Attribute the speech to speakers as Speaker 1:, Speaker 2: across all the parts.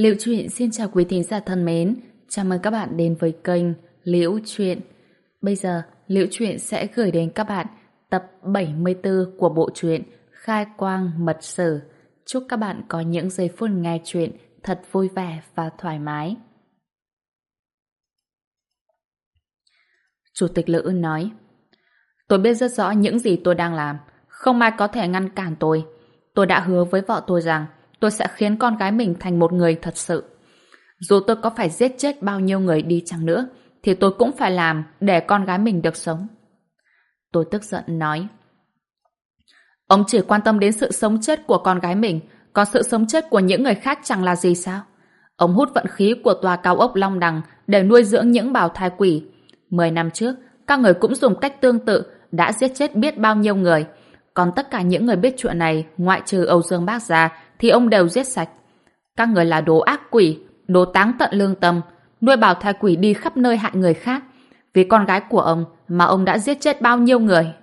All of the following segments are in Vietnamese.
Speaker 1: Liễu Chuyện xin chào quý thính giả thân mến, chào mừng các bạn đến với kênh Liễu Chuyện. Bây giờ, Liễu Chuyện sẽ gửi đến các bạn tập 74 của bộ truyện Khai Quang Mật Sử. Chúc các bạn có những giây phút nghe chuyện thật vui vẻ và thoải mái. Chủ tịch Lữ nói: Tôi biết rất rõ những gì tôi đang làm, không ai có thể ngăn cản tôi. Tôi đã hứa với vợ tôi rằng tôi sẽ khiến con gái mình thành một người thật sự. Dù tôi có phải giết chết bao nhiêu người đi chăng nữa, thì tôi cũng phải làm để con gái mình được sống. Tôi tức giận nói: Ông chỉ quan tâm đến sự sống chết của con gái mình, còn sự sống chết của những người khác chẳng là gì sao? Ông hút vận khí của tòa cao ốc Long Đằng để nuôi dưỡng những bào thai quỷ. 10 năm trước, các người cũng dùng cách tương tự đã giết chết biết bao nhiêu người. Còn tất cả những người biết chuyện này, ngoại trừ Âu Dương Bác ra, thì ông đều giết sạch. Các người là đồ ác quỷ, đồ táng tận lương tâm, nuôi bào thai quỷ đi khắp nơi hại người khác. Vì con gái của ông mà ông đã giết chết bao nhiêu người.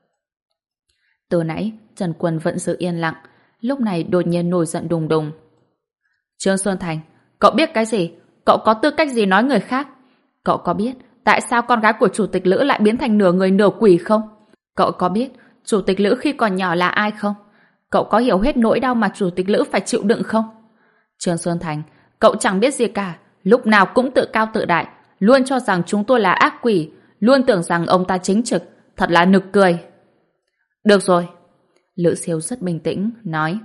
Speaker 1: Từ nãy, Trần Quân vẫn giữ yên lặng, lúc này đột nhiên nổi giận đùng đùng. Trương Xuân Thành, cậu biết cái gì? Cậu có tư cách gì nói người khác? Cậu có biết tại sao con gái của Chủ tịch Lữ lại biến thành nửa người nửa quỷ không? Cậu có biết Chủ tịch Lữ khi còn nhỏ là ai không? Cậu có hiểu hết nỗi đau mà Chủ tịch Lữ phải chịu đựng không? Trương Xuân Thành, cậu chẳng biết gì cả, lúc nào cũng tự cao tự đại, luôn cho rằng chúng tôi là ác quỷ, luôn tưởng rằng ông ta chính trực, thật là nực cười. Được rồi. Lữ Siêu rất bình tĩnh, nói: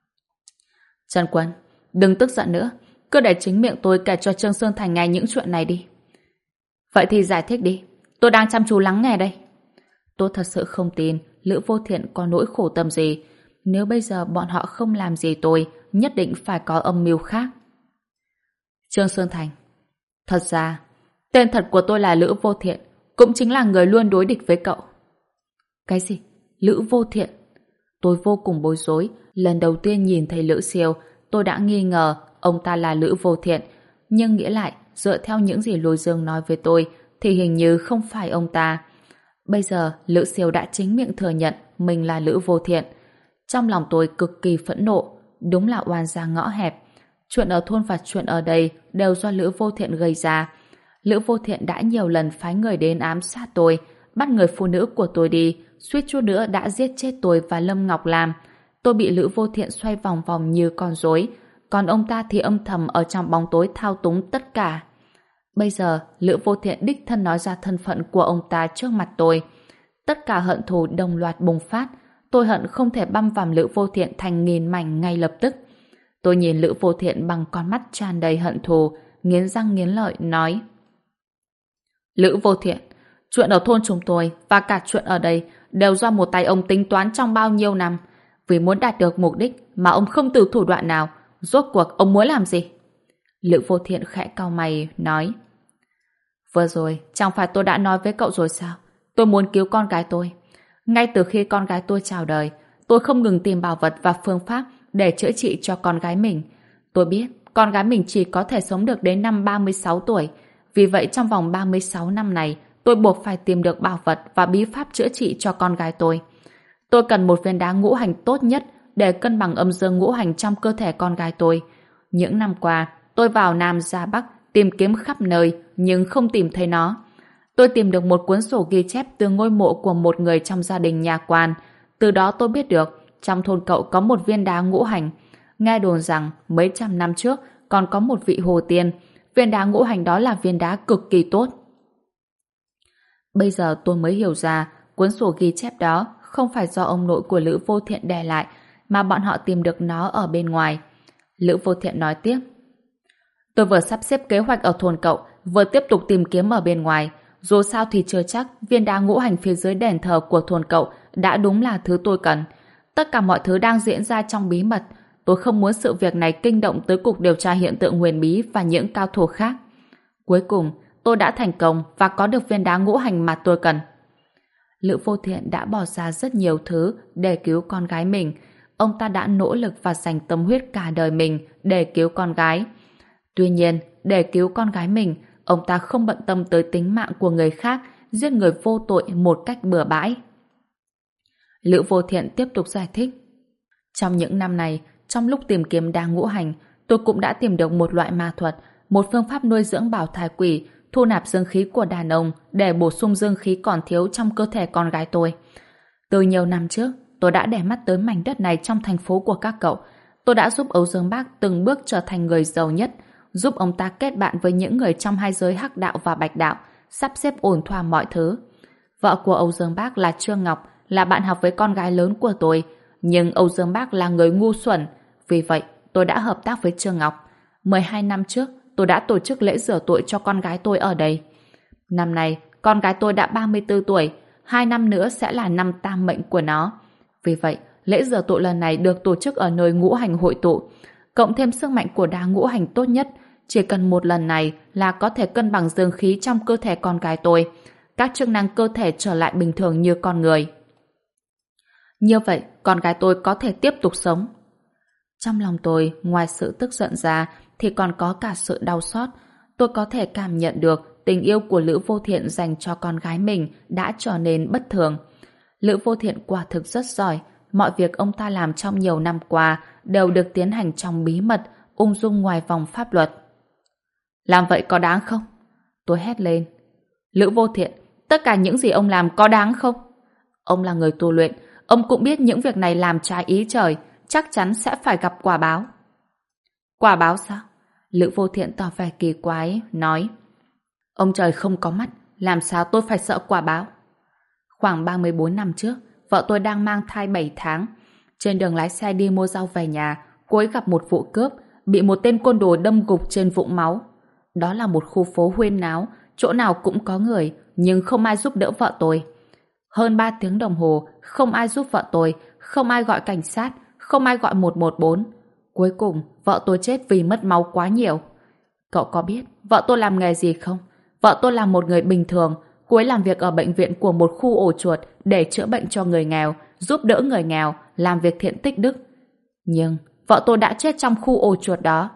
Speaker 1: Trần Quân, đừng tức giận nữa, cứ để chính miệng tôi kể cho Trương Xuân Thành nghe những chuyện này đi. Vậy thì giải thích đi, tôi đang chăm chú lắng nghe đây. Tôi thật sự không tin Lữ Vô Thiện có nỗi khổ tâm gì. Nếu bây giờ bọn họ không làm gì tôi, nhất định phải có âm mưu khác. Trương Xuân Thành, thật ra, tên thật của tôi là Lữ Vô Thiện, cũng chính là người luôn đối địch với cậu. Cái gì? Lữ Vô Thiện? Tôi vô cùng bối rối. Lần đầu tiên nhìn thấy Lữ Siêu, tôi đã nghi ngờ ông ta là Lữ Vô Thiện. Nhưng nghĩ lại, dựa theo những gì Lôi Dương nói với tôi, thì hình như không phải ông ta. Bây giờ, Lữ Siêu đã chính miệng thừa nhận mình là Lữ Vô Thiện. Trong lòng tôi cực kỳ phẫn nộ. Đúng là oan gia ngõ hẹp. Chuyện ở thôn và chuyện ở đây đều do Lữ Vô Thiện gây ra. Lữ Vô Thiện đã nhiều lần phái người đến ám sát tôi, bắt người phụ nữ của tôi đi, suýt chút nữa đã giết chết tôi và Lâm Ngọc Lam. Tôi bị Lữ Vô Thiện xoay vòng vòng như con rối, còn ông ta thì âm thầm ở trong bóng tối thao túng tất cả. Bây giờ, Lữ Vô Thiện đích thân nói ra thân phận của ông ta trước mặt tôi. Tất cả hận thù đồng loạt bùng phát. Tôi hận không thể băm vằm Lữ Vô Thiện thành nghìn mảnh ngay lập tức. Tôi nhìn Lữ Vô Thiện bằng con mắt tràn đầy hận thù, nghiến răng nghiến lợi nói: Lữ Vô Thiện, chuyện ở thôn chúng tôi và cả chuyện ở đây đều do một tay ông tính toán trong bao nhiêu năm. Vì muốn đạt được mục đích mà ông không từ thủ đoạn nào, rốt cuộc ông muốn làm gì? Lữ Vô Thiện khẽ cau mày nói: Vừa rồi, chẳng phải tôi đã nói với cậu rồi sao? Tôi muốn cứu con gái tôi. Ngay từ khi con gái tôi chào đời, tôi không ngừng tìm bảo vật và phương pháp để chữa trị cho con gái mình. Tôi biết con gái mình chỉ có thể sống được đến năm 36 tuổi. Vì vậy trong vòng 36 năm này, tôi buộc phải tìm được bảo vật và bí pháp chữa trị cho con gái tôi. Tôi cần một viên đá ngũ hành tốt nhất để cân bằng âm dương ngũ hành trong cơ thể con gái tôi. Những năm qua, tôi vào Nam ra Bắc tìm kiếm khắp nơi nhưng không tìm thấy nó. Tôi tìm được một cuốn sổ ghi chép từ ngôi mộ của một người trong gia đình nhà quan. Từ đó tôi biết được trong thôn cậu có một viên đá ngũ hành. Nghe đồn rằng mấy trăm năm trước còn có một vị hồ tiên. Viên đá ngũ hành đó là viên đá cực kỳ tốt. Bây giờ tôi mới hiểu ra cuốn sổ ghi chép đó không phải do ông nội của Lữ Vô Thiện để lại, mà bọn họ tìm được nó ở bên ngoài. Lữ Vô Thiện nói tiếp: Tôi vừa sắp xếp kế hoạch ở thôn cậu, vừa tiếp tục tìm kiếm ở bên ngoài. Dù sao thì chưa chắc viên đá ngũ hành phía dưới đền thờ của thôn cậu đã đúng là thứ tôi cần. Tất cả mọi thứ đang diễn ra trong bí mật. Tôi không muốn sự việc này kinh động tới Cục Điều tra Hiện tượng Huyền Bí và những cao thủ khác. Cuối cùng, tôi đã thành công và có được viên đá ngũ hành mà tôi cần. Lữ Vô Thiện đã bỏ ra rất nhiều thứ để cứu con gái mình. Ông ta đã nỗ lực và dành tâm huyết cả đời mình để cứu con gái. Tuy nhiên, để cứu con gái mình, ông ta không bận tâm tới tính mạng của người khác, giết người vô tội một cách bừa bãi. Lữ Vô Thiện tiếp tục giải thích: Trong những năm này, trong lúc tìm kiếm đá ngũ hành, tôi cũng đã tìm được một loại ma thuật, một phương pháp nuôi dưỡng bảo thai quỷ, thu nạp dương khí của đàn ông để bổ sung dương khí còn thiếu trong cơ thể con gái tôi. Từ nhiều năm trước, tôi đã để mắt tới mảnh đất này trong thành phố của các cậu. Tôi đã giúp Âu Dương Bác từng bước trở thành người giàu nhất, giúp ông ta kết bạn với những người trong hai giới hắc đạo và bạch đạo, sắp xếp ổn thỏa mọi thứ. Vợ của Âu Dương Bác là Trương Ngọc, là bạn học với con gái lớn của tôi, nhưng Âu Dương Bác là người ngu xuẩn, vì vậy tôi đã hợp tác với Trương Ngọc. 12 năm trước, tôi đã tổ chức lễ rửa tội cho con gái tôi ở đây. Năm nay, con gái tôi đã 34 tuổi, 2 năm nữa sẽ là năm tam mệnh của nó. Vì vậy, lễ rửa tội lần này được tổ chức ở nơi ngũ hành hội tụ. Cộng thêm sức mạnh của đá ngũ hành tốt nhất, chỉ cần một lần này là có thể cân bằng dương khí trong cơ thể con gái tôi. Các chức năng cơ thể trở lại bình thường như con người. Như vậy, con gái tôi có thể tiếp tục sống. Trong lòng tôi, ngoài sự tức giận ra, thì còn có cả sự đau xót. Tôi có thể cảm nhận được tình yêu của Lữ Vô Thiện dành cho con gái mình đã trở nên bất thường. Lữ Vô Thiện quả thực rất giỏi. Mọi việc ông ta làm trong nhiều năm qua đều được tiến hành trong bí mật, ung dung ngoài vòng pháp luật. Làm vậy có đáng không? Tôi hét lên. Lữ Vô Thiện, tất cả những gì ông làm có đáng không? Ông là người tu luyện, ông cũng biết những việc này làm trái ý trời, chắc chắn sẽ phải gặp quả báo. Quả báo sao? Lữ Vô Thiện tỏ vẻ kỳ quái, nói. Ông trời không có mắt, làm sao tôi phải sợ quả báo? Khoảng 34 năm trước, vợ tôi đang mang thai 7 tháng. Trên đường lái xe đi mua rau về nhà, cô ấy gặp một vụ cướp, bị một tên côn đồ đâm gục trên vũng máu. Đó là một khu phố huyên náo, chỗ nào cũng có người, nhưng không ai giúp đỡ vợ tôi. Hơn 3 tiếng đồng hồ, không ai giúp vợ tôi, không ai gọi cảnh sát, không ai gọi 114. Cuối cùng, vợ tôi chết vì mất máu quá nhiều. Cậu có biết vợ tôi làm nghề gì không? Vợ tôi là một người bình thường, cô ấy làm việc ở bệnh viện của một khu ổ chuột để chữa bệnh cho người nghèo, giúp đỡ người nghèo, làm việc thiện tích đức. Nhưng vợ tôi đã chết trong khu ổ chuột đó.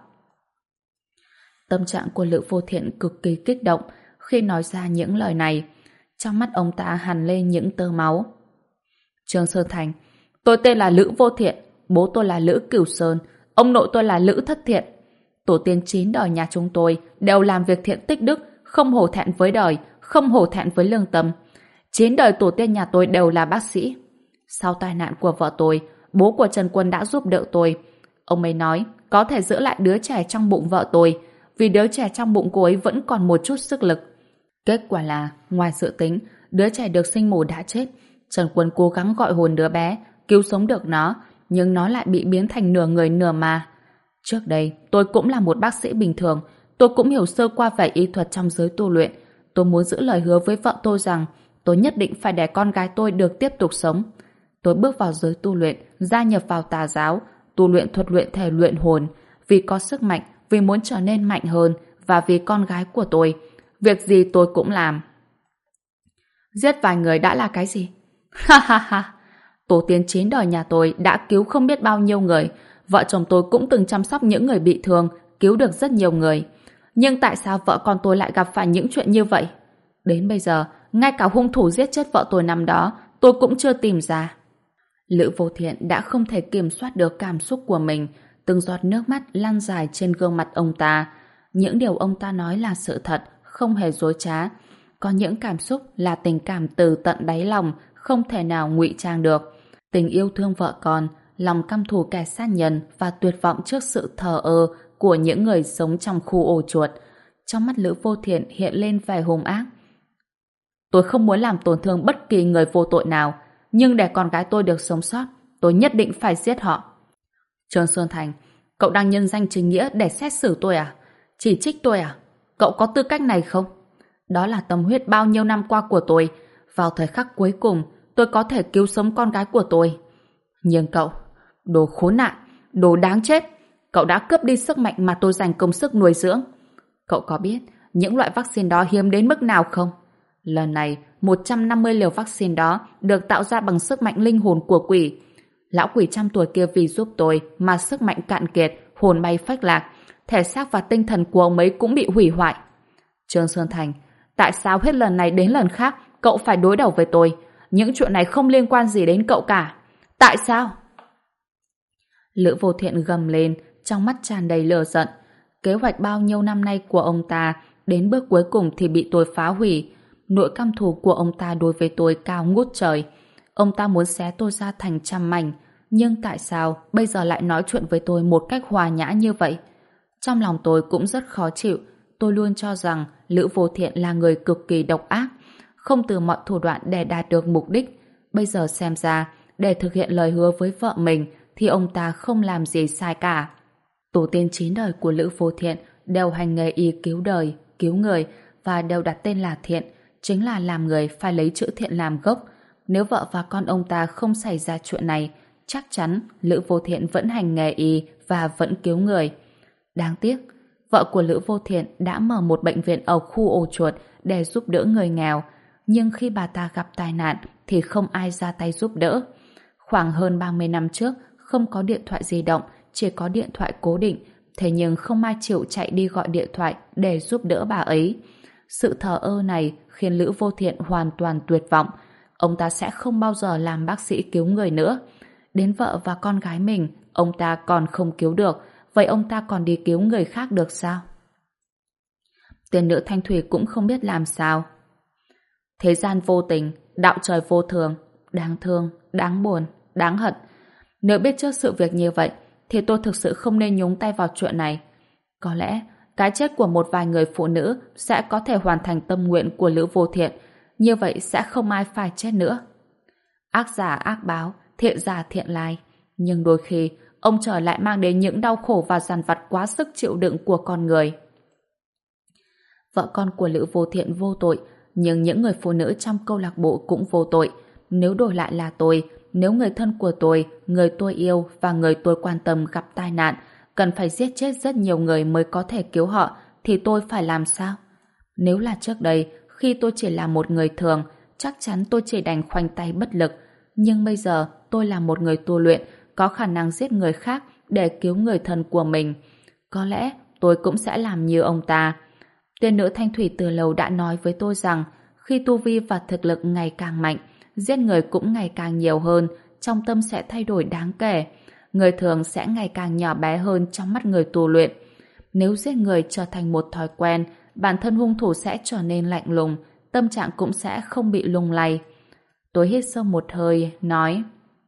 Speaker 1: Tâm trạng của Lữ Vô Thiện cực kỳ kích động khi nói ra những lời này. Trong mắt ông ta hằn lên những tơ máu. Trương Sơn Thành, tôi tên là Lữ Vô Thiện, bố tôi là Lữ Cửu Sơn, ông nội tôi là Lữ Thất Thiện. Tổ tiên 9 đời nhà chúng tôi đều làm việc thiện tích đức, không hổ thẹn với đời, không hổ thẹn với lương tâm. 9 đời tổ tiên nhà tôi đều là bác sĩ. Sau tai nạn của vợ tôi, bố của Trần Quân đã giúp đỡ tôi. Ông ấy nói có thể giữ lại đứa trẻ trong bụng vợ tôi, vì đứa trẻ trong bụng cô ấy vẫn còn một chút sức lực. Kết quả là, ngoài dự tính, đứa trẻ được sinh mổ đã chết. Trần Quân cố gắng gọi hồn đứa bé, cứu sống được nó, nhưng nó lại bị biến thành nửa người nửa ma. Trước đây, tôi cũng là một bác sĩ bình thường, tôi cũng hiểu sơ qua về y thuật trong giới tu luyện. Tôi muốn giữ lời hứa với vợ tôi rằng tôi nhất định phải để con gái tôi được tiếp tục sống. Tôi bước vào giới tu luyện, gia nhập vào tà giáo, tu luyện thuật luyện thể luyện hồn, vì có sức mạnh, vì muốn trở nên mạnh hơn, và vì con gái của tôi. Việc gì tôi cũng làm. Giết vài người đã là cái gì? Ha ha ha! Tổ tiên 9 đời nhà tôi đã cứu không biết bao nhiêu người. Vợ chồng tôi cũng từng chăm sóc những người bị thương, cứu được rất nhiều người. Nhưng tại sao vợ con tôi lại gặp phải những chuyện như vậy? Đến bây giờ, ngay cả hung thủ giết chết vợ tôi năm đó, tôi cũng chưa tìm ra. Lữ Vô Thiện đã không thể kiểm soát được cảm xúc của mình, từng giọt nước mắt lan dài trên gương mặt ông ta. Những điều ông ta nói là sự thật, không hề dối trá. Có những cảm xúc là tình cảm từ tận đáy lòng, không thể nào ngụy trang được. Tình yêu thương vợ con, lòng căm thù kẻ sát nhân và tuyệt vọng trước sự thờ ơ của những người sống trong khu ổ chuột. Trong mắt Lữ Vô Thiện hiện lên vẻ hung ác. Tôi không muốn làm tổn thương bất kỳ người vô tội nào, nhưng để con gái tôi được sống sót, tôi nhất định phải giết họ. Trương Xuân Thành, cậu đang nhân danh chính nghĩa để xét xử tôi à? Chỉ trích tôi à? Cậu có tư cách này không? Đó là tâm huyết bao nhiêu năm qua của tôi. Vào thời khắc cuối cùng, tôi có thể cứu sống con gái của tôi. Nhưng cậu, đồ khốn nạn, đồ đáng chết, cậu đã cướp đi sức mạnh mà tôi dành công sức nuôi dưỡng. Cậu có biết những loại vaccine đó hiếm đến mức nào không? Lần này, 150 liều vaccine đó được tạo ra bằng sức mạnh linh hồn của quỷ. Lão quỷ trăm tuổi kia vì giúp tôi mà sức mạnh cạn kiệt, hồn bay phách lạc, thể xác và tinh thần của ông ấy cũng bị hủy hoại. Trương Sơn Thành, tại sao hết lần này đến lần khác cậu phải đối đầu với tôi? Những chuyện này không liên quan gì đến cậu cả. Tại sao? Lữ Vô Thiện gầm lên, trong mắt tràn đầy lửa giận. Kế hoạch bao nhiêu năm nay của ông ta đến bước cuối cùng thì bị tôi phá hủy. Nỗi căm thù của ông ta đối với tôi cao ngút trời. Ông ta muốn xé tôi ra thành trăm mảnh, nhưng tại sao bây giờ lại nói chuyện với tôi một cách hòa nhã như vậy? Trong lòng tôi cũng rất khó chịu. Tôi luôn cho rằng Lữ Vô Thiện là người cực kỳ độc ác, không từ mọi thủ đoạn để đạt được mục đích. Bây giờ xem ra, để thực hiện lời hứa với vợ mình thì ông ta không làm gì sai cả. Tổ tiên 9 đời của Lữ Vô Thiện đều hành nghề y cứu đời, cứu người và đều đặt tên là Thiện, chính là làm người phải lấy chữ Thiện làm gốc. Nếu vợ và con ông ta không xảy ra chuyện này, chắc chắn Lữ Vô Thiện vẫn hành nghề y và vẫn cứu người. Đáng tiếc, vợ của Lữ Vô Thiện đã mở một bệnh viện ở khu ổ chuột để giúp đỡ người nghèo, nhưng khi bà ta gặp tai nạn thì không ai ra tay giúp đỡ. Khoảng hơn 30 năm trước, không có điện thoại di động, chỉ có điện thoại cố định, thế nhưng không ai chịu chạy đi gọi điện thoại để giúp đỡ bà ấy. Sự thờ ơ này khiến Lữ Vô Thiện hoàn toàn tuyệt vọng. Ông ta sẽ không bao giờ làm bác sĩ cứu người nữa. Đến vợ và con gái mình, ông ta còn không cứu được, vậy ông ta còn đi cứu người khác được sao? Tiền nữ Thanh Thủy cũng không biết làm sao. Thế gian vô tình, đạo trời vô thường, đáng thương, đáng buồn, đáng hận. Nếu biết trước sự việc như vậy, thì tôi thực sự không nên nhúng tay vào chuyện này. Có lẽ, cái chết của một vài người phụ nữ sẽ có thể hoàn thành tâm nguyện của Lữ Vô Thiện, như vậy sẽ không ai phải chết nữa. Ác giả ác báo, thiện giả thiện lai. Nhưng đôi khi, ông trời lại mang đến những đau khổ và dằn vặt quá sức chịu đựng của con người. Vợ con của Lữ Vô Thiện vô tội, nhưng những người phụ nữ trong câu lạc bộ cũng vô tội. Nếu đổi lại là tôi, nếu người thân của tôi, người tôi yêu và người tôi quan tâm gặp tai nạn, cần phải giết chết rất nhiều người mới có thể cứu họ, thì tôi phải làm sao? Nếu là trước đây, khi tôi chỉ là một người thường, chắc chắn tôi chỉ đành khoanh tay bất lực. Nhưng bây giờ, tôi là một người tu luyện, có khả năng giết người khác để cứu người thân của mình. Có lẽ tôi cũng sẽ làm như ông ta. Tiên nữ Thanh Thủy từ lâu đã nói với tôi rằng khi tu vi và thực lực ngày càng mạnh, giết người cũng ngày càng nhiều hơn, trong tâm sẽ thay đổi đáng kể. Người thường sẽ ngày càng nhỏ bé hơn trong mắt người tu luyện. Nếu giết người trở thành một thói quen, bản thân hung thủ sẽ trở nên lạnh lùng, tâm trạng cũng sẽ không bị lung lay. Tôi hít sâu một hơi, nói: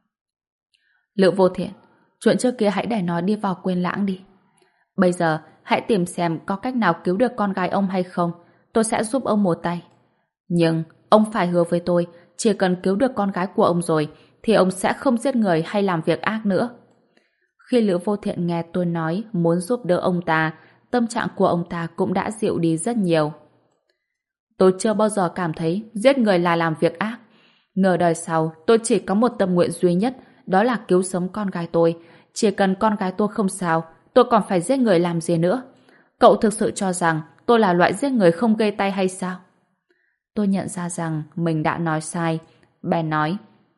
Speaker 1: Lữ Vô Thiện, chuyện trước kia hãy để nó đi vào quên lãng đi. Bây giờ, hãy tìm xem có cách nào cứu được con gái ông hay không. Tôi sẽ giúp ông một tay. Nhưng, ông phải hứa với tôi, chỉ cần cứu được con gái của ông rồi, thì ông sẽ không giết người hay làm việc ác nữa. Khi Lữ Vô Thiện nghe tôi nói muốn giúp đỡ ông ta, tâm trạng của ông ta cũng đã dịu đi rất nhiều. Tôi chưa bao giờ cảm thấy giết người là làm việc ác. Nửa đời sau, tôi chỉ có một tâm nguyện duy nhất, đó là cứu sống con gái tôi. Chỉ cần con gái tôi không sao, tôi còn phải giết người làm gì nữa? Cậu thực sự cho rằng tôi là loại giết người không gây tay hay sao? Tôi nhận ra rằng mình đã nói sai. Bèn nói: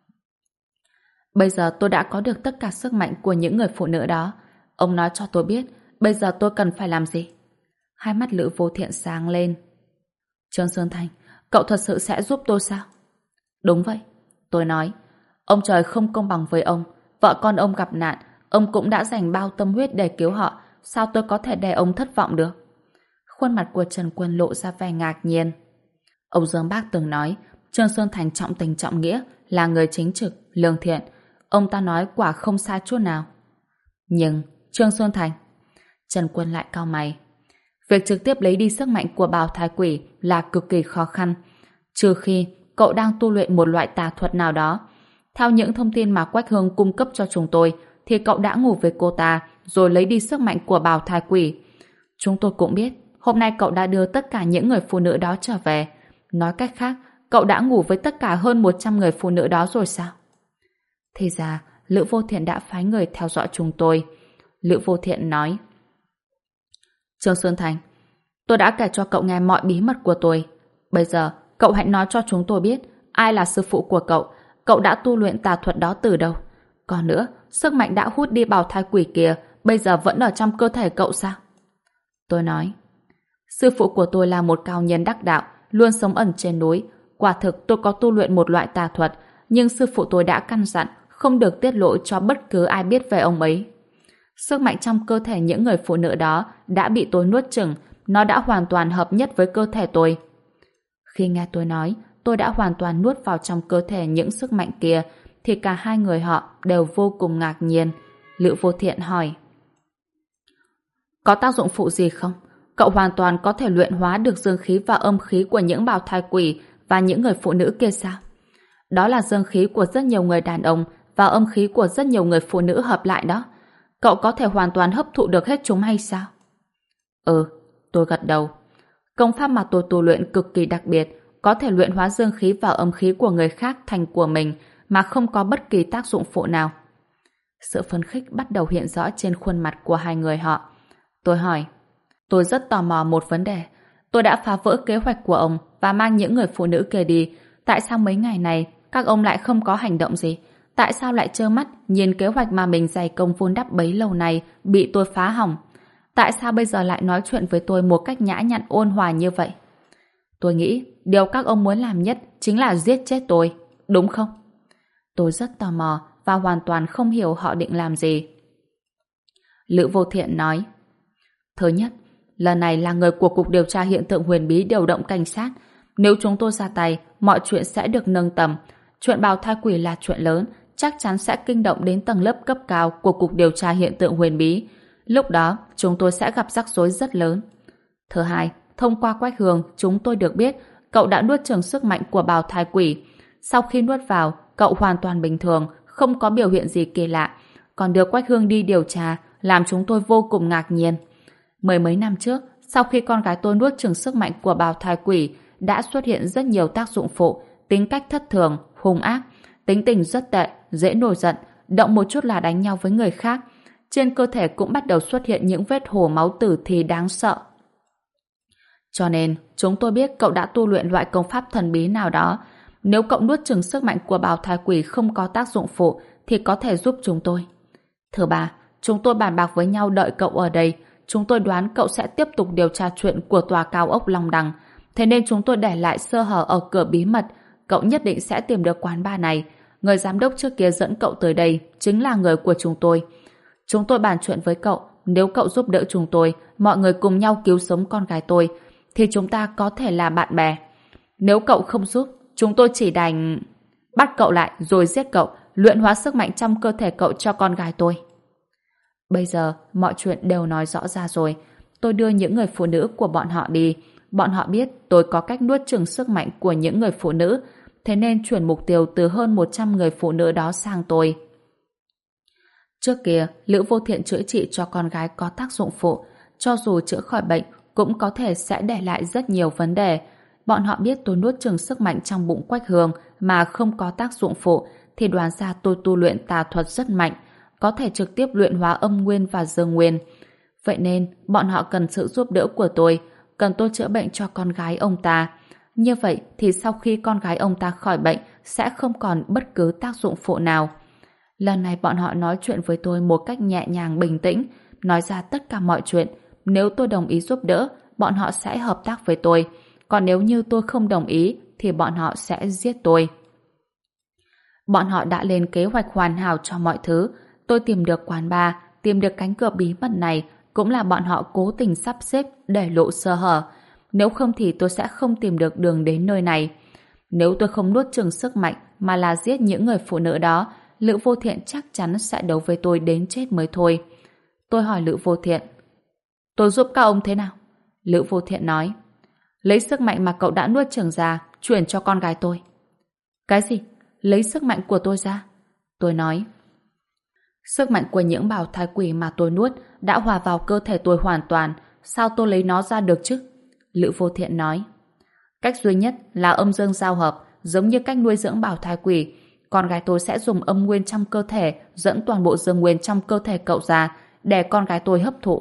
Speaker 1: Bây giờ tôi đã có được tất cả sức mạnh của những người phụ nữ đó. Ông nói cho tôi biết, bây giờ tôi cần phải làm gì? Hai mắt Lữ Vô Thiện sáng lên. Trương Sơn Thành, cậu thật sự sẽ giúp tôi sao? Đúng vậy, tôi nói. Ông trời không công bằng với ông. Vợ con ông gặp nạn, ông cũng đã dành bao tâm huyết để cứu họ. Sao tôi có thể để ông thất vọng được? Khuôn mặt của Trần Quân lộ ra vẻ ngạc nhiên. Ông Dương Bác từng nói Trương Sơn Thành trọng tình trọng nghĩa, là người chính trực, lương thiện. Ông ta nói quả không sai chút nào. Nhưng Trương Sơn Thành... Trần Quân lại cau mày. Việc trực tiếp lấy đi sức mạnh của bào thai quỷ là cực kỳ khó khăn, trừ khi cậu đang tu luyện một loại tà thuật nào đó. Theo những thông tin mà Quách Hương cung cấp cho chúng tôi, thì cậu đã ngủ với cô ta rồi lấy đi sức mạnh của bào thai quỷ. Chúng tôi cũng biết hôm nay cậu đã đưa tất cả những người phụ nữ đó trở về. Nói cách khác, cậu đã ngủ với tất cả hơn 100 người phụ nữ đó rồi sao? Thì ra, Lữ Vô Thiện đã phái người theo dõi chúng tôi. Lữ Vô Thiện nói: Trương Xuân Thành, tôi đã kể cho cậu nghe mọi bí mật của tôi. Bây giờ, cậu hãy nói cho chúng tôi biết ai là sư phụ của cậu, cậu đã tu luyện tà thuật đó từ đâu. Còn nữa, sức mạnh đã hút đi bào thai quỷ kia, bây giờ vẫn ở trong cơ thể cậu sao? Tôi nói: Sư phụ của tôi là một cao nhân đắc đạo, luôn sống ẩn trên núi. Quả thực tôi có tu luyện một loại tà thuật, nhưng sư phụ tôi đã căn dặn không được tiết lộ cho bất cứ ai biết về ông ấy. Sức mạnh trong cơ thể những người phụ nữ đó đã bị tôi nuốt chửng, nó đã hoàn toàn hợp nhất với cơ thể tôi. Khi nghe tôi nói, tôi đã hoàn toàn nuốt vào trong cơ thể những sức mạnh kia, thì cả hai người họ đều vô cùng ngạc nhiên. Lữ Vô Thiện hỏi: có tác dụng phụ gì không? Cậu hoàn toàn có thể luyện hóa được dương khí và âm khí của những bào thai quỷ và những người phụ nữ kia sao? Đó là dương khí của rất nhiều người đàn ông và âm khí của rất nhiều người phụ nữ hợp lại đó. Cậu có thể hoàn toàn hấp thụ được hết chúng hay sao? Ừ, tôi gật đầu. Công pháp mà tôi tu luyện cực kỳ đặc biệt, có thể luyện hóa dương khí và âm khí của người khác thành của mình mà không có bất kỳ tác dụng phụ nào. Sự phấn khích bắt đầu hiện rõ trên khuôn mặt của hai người họ. Tôi hỏi: tôi rất tò mò một vấn đề. Tôi đã phá vỡ kế hoạch của ông và mang những người phụ nữ kia đi. Tại sao mấy ngày này các ông lại không có hành động gì? Tại sao lại trơ mắt nhìn kế hoạch mà mình dày công vun đắp bấy lâu nay bị tôi phá hỏng? Tại sao bây giờ lại nói chuyện với tôi một cách nhã nhặn ôn hòa như vậy? Tôi nghĩ điều các ông muốn làm nhất chính là giết chết tôi, đúng không? Tôi rất tò mò và hoàn toàn không hiểu họ định làm gì. Lữ Vô Thiện nói: thứ nhất, lần này là người của Cục Điều tra Hiện tượng Huyền Bí điều động cảnh sát. Nếu chúng tôi ra tay, mọi chuyện sẽ được nâng tầm. Chuyện bào thai quỷ là chuyện lớn, chắc chắn sẽ kinh động đến tầng lớp cấp cao của Cục Điều tra Hiện tượng Huyền Bí. Lúc đó, chúng tôi sẽ gặp rắc rối rất lớn. Thứ hai, thông qua Quách Hương, chúng tôi được biết cậu đã nuốt chửng sức mạnh của bào thai quỷ. Sau khi nuốt vào, cậu hoàn toàn bình thường, không có biểu hiện gì kỳ lạ. Còn đưa Quách Hương đi điều tra, làm chúng tôi vô cùng ngạc nhiên. Mười mấy năm trước, sau khi con gái tôi nuốt chửng sức mạnh của bào thai quỷ, đã xuất hiện rất nhiều tác dụng phụ, tính cách thất thường, hung ác, tính tình rất tệ, dễ nổi giận, động một chút là đánh nhau với người khác. Trên cơ thể cũng bắt đầu xuất hiện những vết hổ máu tử thi đáng sợ. Cho nên, chúng tôi biết cậu đã tu luyện loại công pháp thần bí nào đó. Nếu cậu nuốt chửng sức mạnh của bào thai quỷ không có tác dụng phụ, thì có thể giúp chúng tôi. Thứ ba, chúng tôi bàn bạc với nhau đợi cậu ở đây. Chúng tôi đoán cậu sẽ tiếp tục điều tra chuyện của tòa cao ốc Long Đằng. Thế nên chúng tôi để lại sơ hở ở cửa bí mật. Cậu nhất định sẽ tìm được quán bar này. Người giám đốc trước kia dẫn cậu tới đây chính là người của chúng tôi. Chúng tôi bàn chuyện với cậu. Nếu cậu giúp đỡ chúng tôi, mọi người cùng nhau cứu sống con gái tôi, thì chúng ta có thể là bạn bè. Nếu cậu không giúp, chúng tôi chỉ đành bắt cậu lại rồi giết cậu, luyện hóa sức mạnh trong cơ thể cậu cho con gái tôi. Bây giờ, mọi chuyện đều nói rõ ra rồi. Tôi đưa những người phụ nữ của bọn họ đi. Bọn họ biết tôi có cách nuốt chửng sức mạnh của những người phụ nữ, thế nên chuyển mục tiêu từ hơn 100 người phụ nữ đó sang tôi. Trước kia, Lữ Vô Thiện chữa trị cho con gái có tác dụng phụ. Cho dù chữa khỏi bệnh, cũng có thể sẽ để lại rất nhiều vấn đề. Bọn họ biết tôi nuốt chửng sức mạnh trong bụng Quách Hương mà không có tác dụng phụ, thì đoán ra tôi tu luyện tà thuật rất mạnh, có thể trực tiếp luyện hóa âm nguyên và dương nguyên. Vậy nên, bọn họ cần sự giúp đỡ của tôi, cần tôi chữa bệnh cho con gái ông ta. Như vậy thì sau khi con gái ông ta khỏi bệnh sẽ không còn bất cứ tác dụng phụ nào. Lần này bọn họ nói chuyện với tôi một cách nhẹ nhàng bình tĩnh, nói ra tất cả mọi chuyện. Nếu tôi đồng ý giúp đỡ, bọn họ sẽ hợp tác với tôi. Còn nếu như tôi không đồng ý, thì bọn họ sẽ giết tôi. Bọn họ đã lên kế hoạch hoàn hảo cho mọi thứ. Tôi tìm được quán bar, tìm được cánh cửa bí mật này, cũng là bọn họ cố tình sắp xếp để lộ sơ hở. Nếu không thì tôi sẽ không tìm được đường đến nơi này. Nếu tôi không nuốt chửng sức mạnh mà là giết những người phụ nữ đó, Lữ Vô Thiện chắc chắn sẽ đấu với tôi đến chết mới thôi. Tôi hỏi Lữ Vô Thiện: tôi giúp các ông thế nào? Lữ Vô Thiện nói: lấy sức mạnh mà cậu đã nuốt chửng ra, chuyển cho con gái tôi. Cái gì? Lấy sức mạnh của tôi ra? Tôi nói: sức mạnh của những bào thai quỷ mà tôi nuốt đã hòa vào cơ thể tôi hoàn toàn, sao tôi lấy nó ra được chứ? Lữ Vô Thiện nói: cách duy nhất là âm dương giao hợp, giống như cách nuôi dưỡng bào thai quỷ. Con gái tôi sẽ dùng âm nguyên trong cơ thể dẫn toàn bộ dương nguyên trong cơ thể cậu ra để con gái tôi hấp thụ.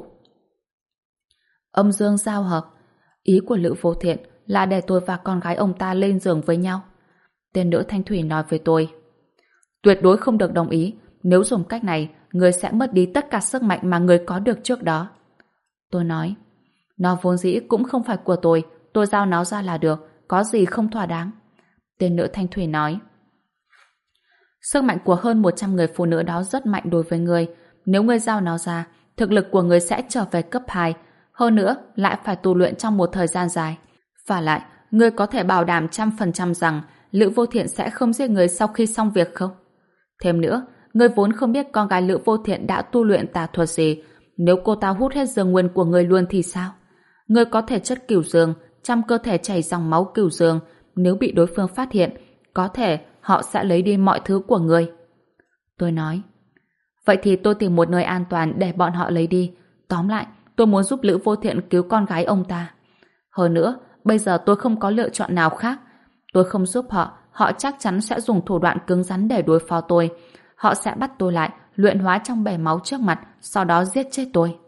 Speaker 1: Âm dương giao hợp? Ý của Lữ Vô Thiện là để tôi và con gái ông ta lên giường với nhau. Tên nữ Thanh Thủy nói với tôi: tuyệt đối không được đồng ý. Nếu dùng cách này, người sẽ mất đi tất cả sức mạnh mà người có được trước đó. Tôi nói: nó vốn dĩ cũng không phải của tôi giao nó ra là được, có gì không thỏa đáng. Tên nữ Thanh Thủy nói: sức mạnh của hơn 100 người phụ nữ đó rất mạnh đối với người. Nếu ngươi giao nó ra, thực lực của ngươi sẽ trở về cấp 2. Hơn nữa, lại phải tu luyện trong một thời gian dài. Và lại, ngươi có thể bảo đảm 100% rằng Lữ Vô Thiện sẽ không giết ngươi sau khi xong việc không? Thêm nữa, ngươi vốn không biết con gái Lữ Vô Thiện đã tu luyện tà thuật gì. Nếu cô ta hút hết dương nguyên của ngươi luôn thì sao? Ngươi có thể chất cửu dương, trong cơ thể chảy dòng máu cửu dương. Nếu bị đối phương phát hiện, có thể họ sẽ lấy đi mọi thứ của ngươi. Tôi nói, vậy thì tôi tìm một nơi an toàn để bọn họ lấy đi. Tóm lại, tôi muốn giúp Lữ Vô Thiện cứu con gái ông ta. Hơn nữa, bây giờ tôi không có lựa chọn nào khác. Tôi không giúp họ, họ chắc chắn sẽ dùng thủ đoạn cứng rắn để đối phó tôi. Họ sẽ bắt tôi lại, luyện hóa trong bể máu trước mặt, sau đó giết chết tôi.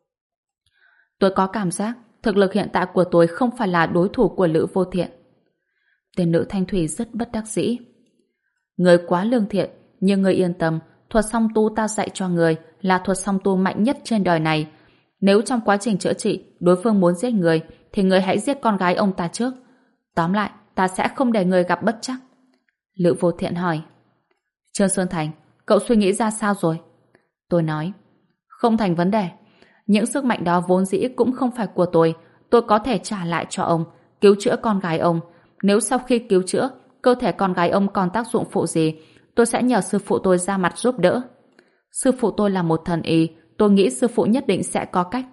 Speaker 1: Tôi có cảm giác thực lực hiện tại của tôi không phải là đối thủ của Lữ Vô Thiện. Tên nữ thanh thủy rất bất đắc dĩ. Người quá lương thiện, nhưng người yên tâm, thuật song tu ta dạy cho người là thuật song tu mạnh nhất trên đời này. Nếu trong quá trình chữa trị đối phương muốn giết người thì người hãy giết con gái ông ta trước. Tóm lại, ta sẽ không để người gặp bất trắc. Lữ Vô Thiện hỏi, Trương Sơn Thành, cậu suy nghĩ ra sao rồi? Tôi nói, không thành vấn đề. Những sức mạnh đó vốn dĩ cũng không phải của tôi có thể trả lại cho ông, cứu chữa con gái ông. Nếu sau khi cứu chữa, cơ thể con gái ông còn tác dụng phụ gì, tôi sẽ nhờ sư phụ tôi ra mặt giúp đỡ. Sư phụ tôi là một thần y, tôi nghĩ sư phụ nhất định sẽ có cách.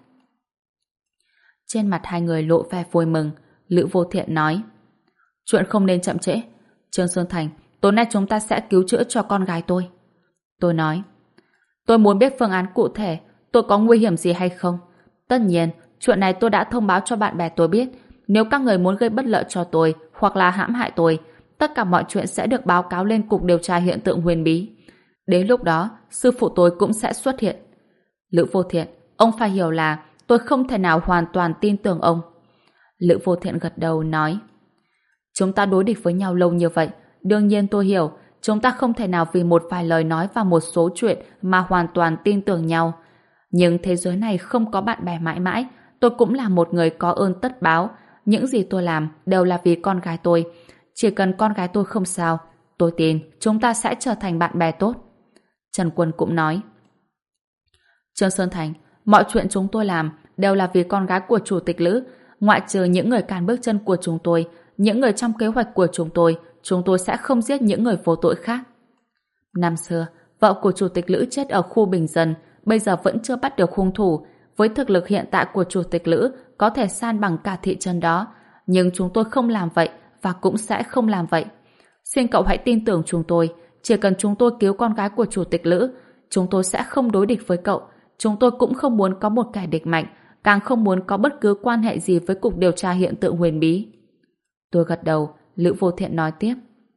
Speaker 1: Trên mặt hai người lộ vẻ vui mừng. Lữ Vô Thiện nói, chuyện không nên chậm trễ. Trương Sơn Thành, tối nay chúng ta sẽ cứu chữa cho con gái tôi. Tôi nói, tôi muốn biết phương án cụ thể, tôi có nguy hiểm gì hay không. Tất nhiên, chuyện này tôi đã thông báo cho bạn bè tôi biết. Nếu các người muốn gây bất lợi cho tôi hoặc là hãm hại tôi, tất cả mọi chuyện sẽ được báo cáo lên Cục Điều tra Hiện tượng Huyền Bí. Đến lúc đó, sư phụ tôi cũng sẽ xuất hiện. Lữ Vô Thiện, ông phải hiểu là tôi không thể nào hoàn toàn tin tưởng ông. Lữ Vô Thiện gật đầu nói, chúng ta đối địch với nhau lâu như vậy, đương nhiên tôi hiểu, chúng ta không thể nào vì một vài lời nói và một số chuyện mà hoàn toàn tin tưởng nhau. Nhưng thế giới này không có bạn bè mãi mãi, tôi cũng là một người có ơn tất báo. Những gì tôi làm đều là vì con gái tôi. Chỉ cần con gái tôi không sao, tôi tin chúng ta sẽ trở thành bạn bè tốt. Trần Quân cũng nói, Trương Sơn Thành, mọi chuyện chúng tôi làm đều là vì con gái của Chủ tịch Lữ. Ngoại trừ những người cản bước chân của chúng tôi, những người trong kế hoạch của chúng tôi sẽ không giết những người vô tội khác. Năm xưa, vợ của Chủ tịch Lữ chết ở khu bình dân, bây giờ vẫn chưa bắt được hung thủ. Với thực lực hiện tại của Chủ tịch Lữ, có thể san bằng cả thị trấn đó. Nhưng chúng tôi không làm vậy và cũng sẽ không làm vậy. Xin cậu hãy tin tưởng chúng tôi. Chỉ cần chúng tôi cứu con gái của Chủ tịch Lữ, chúng tôi sẽ không đối địch với cậu. Chúng tôi cũng không muốn có một kẻ địch mạnh, càng không muốn có bất cứ quan hệ gì với Cục Điều tra Hiện tượng Huyền Bí. Tôi gật đầu. Lữ Vô Thiện nói tiếp,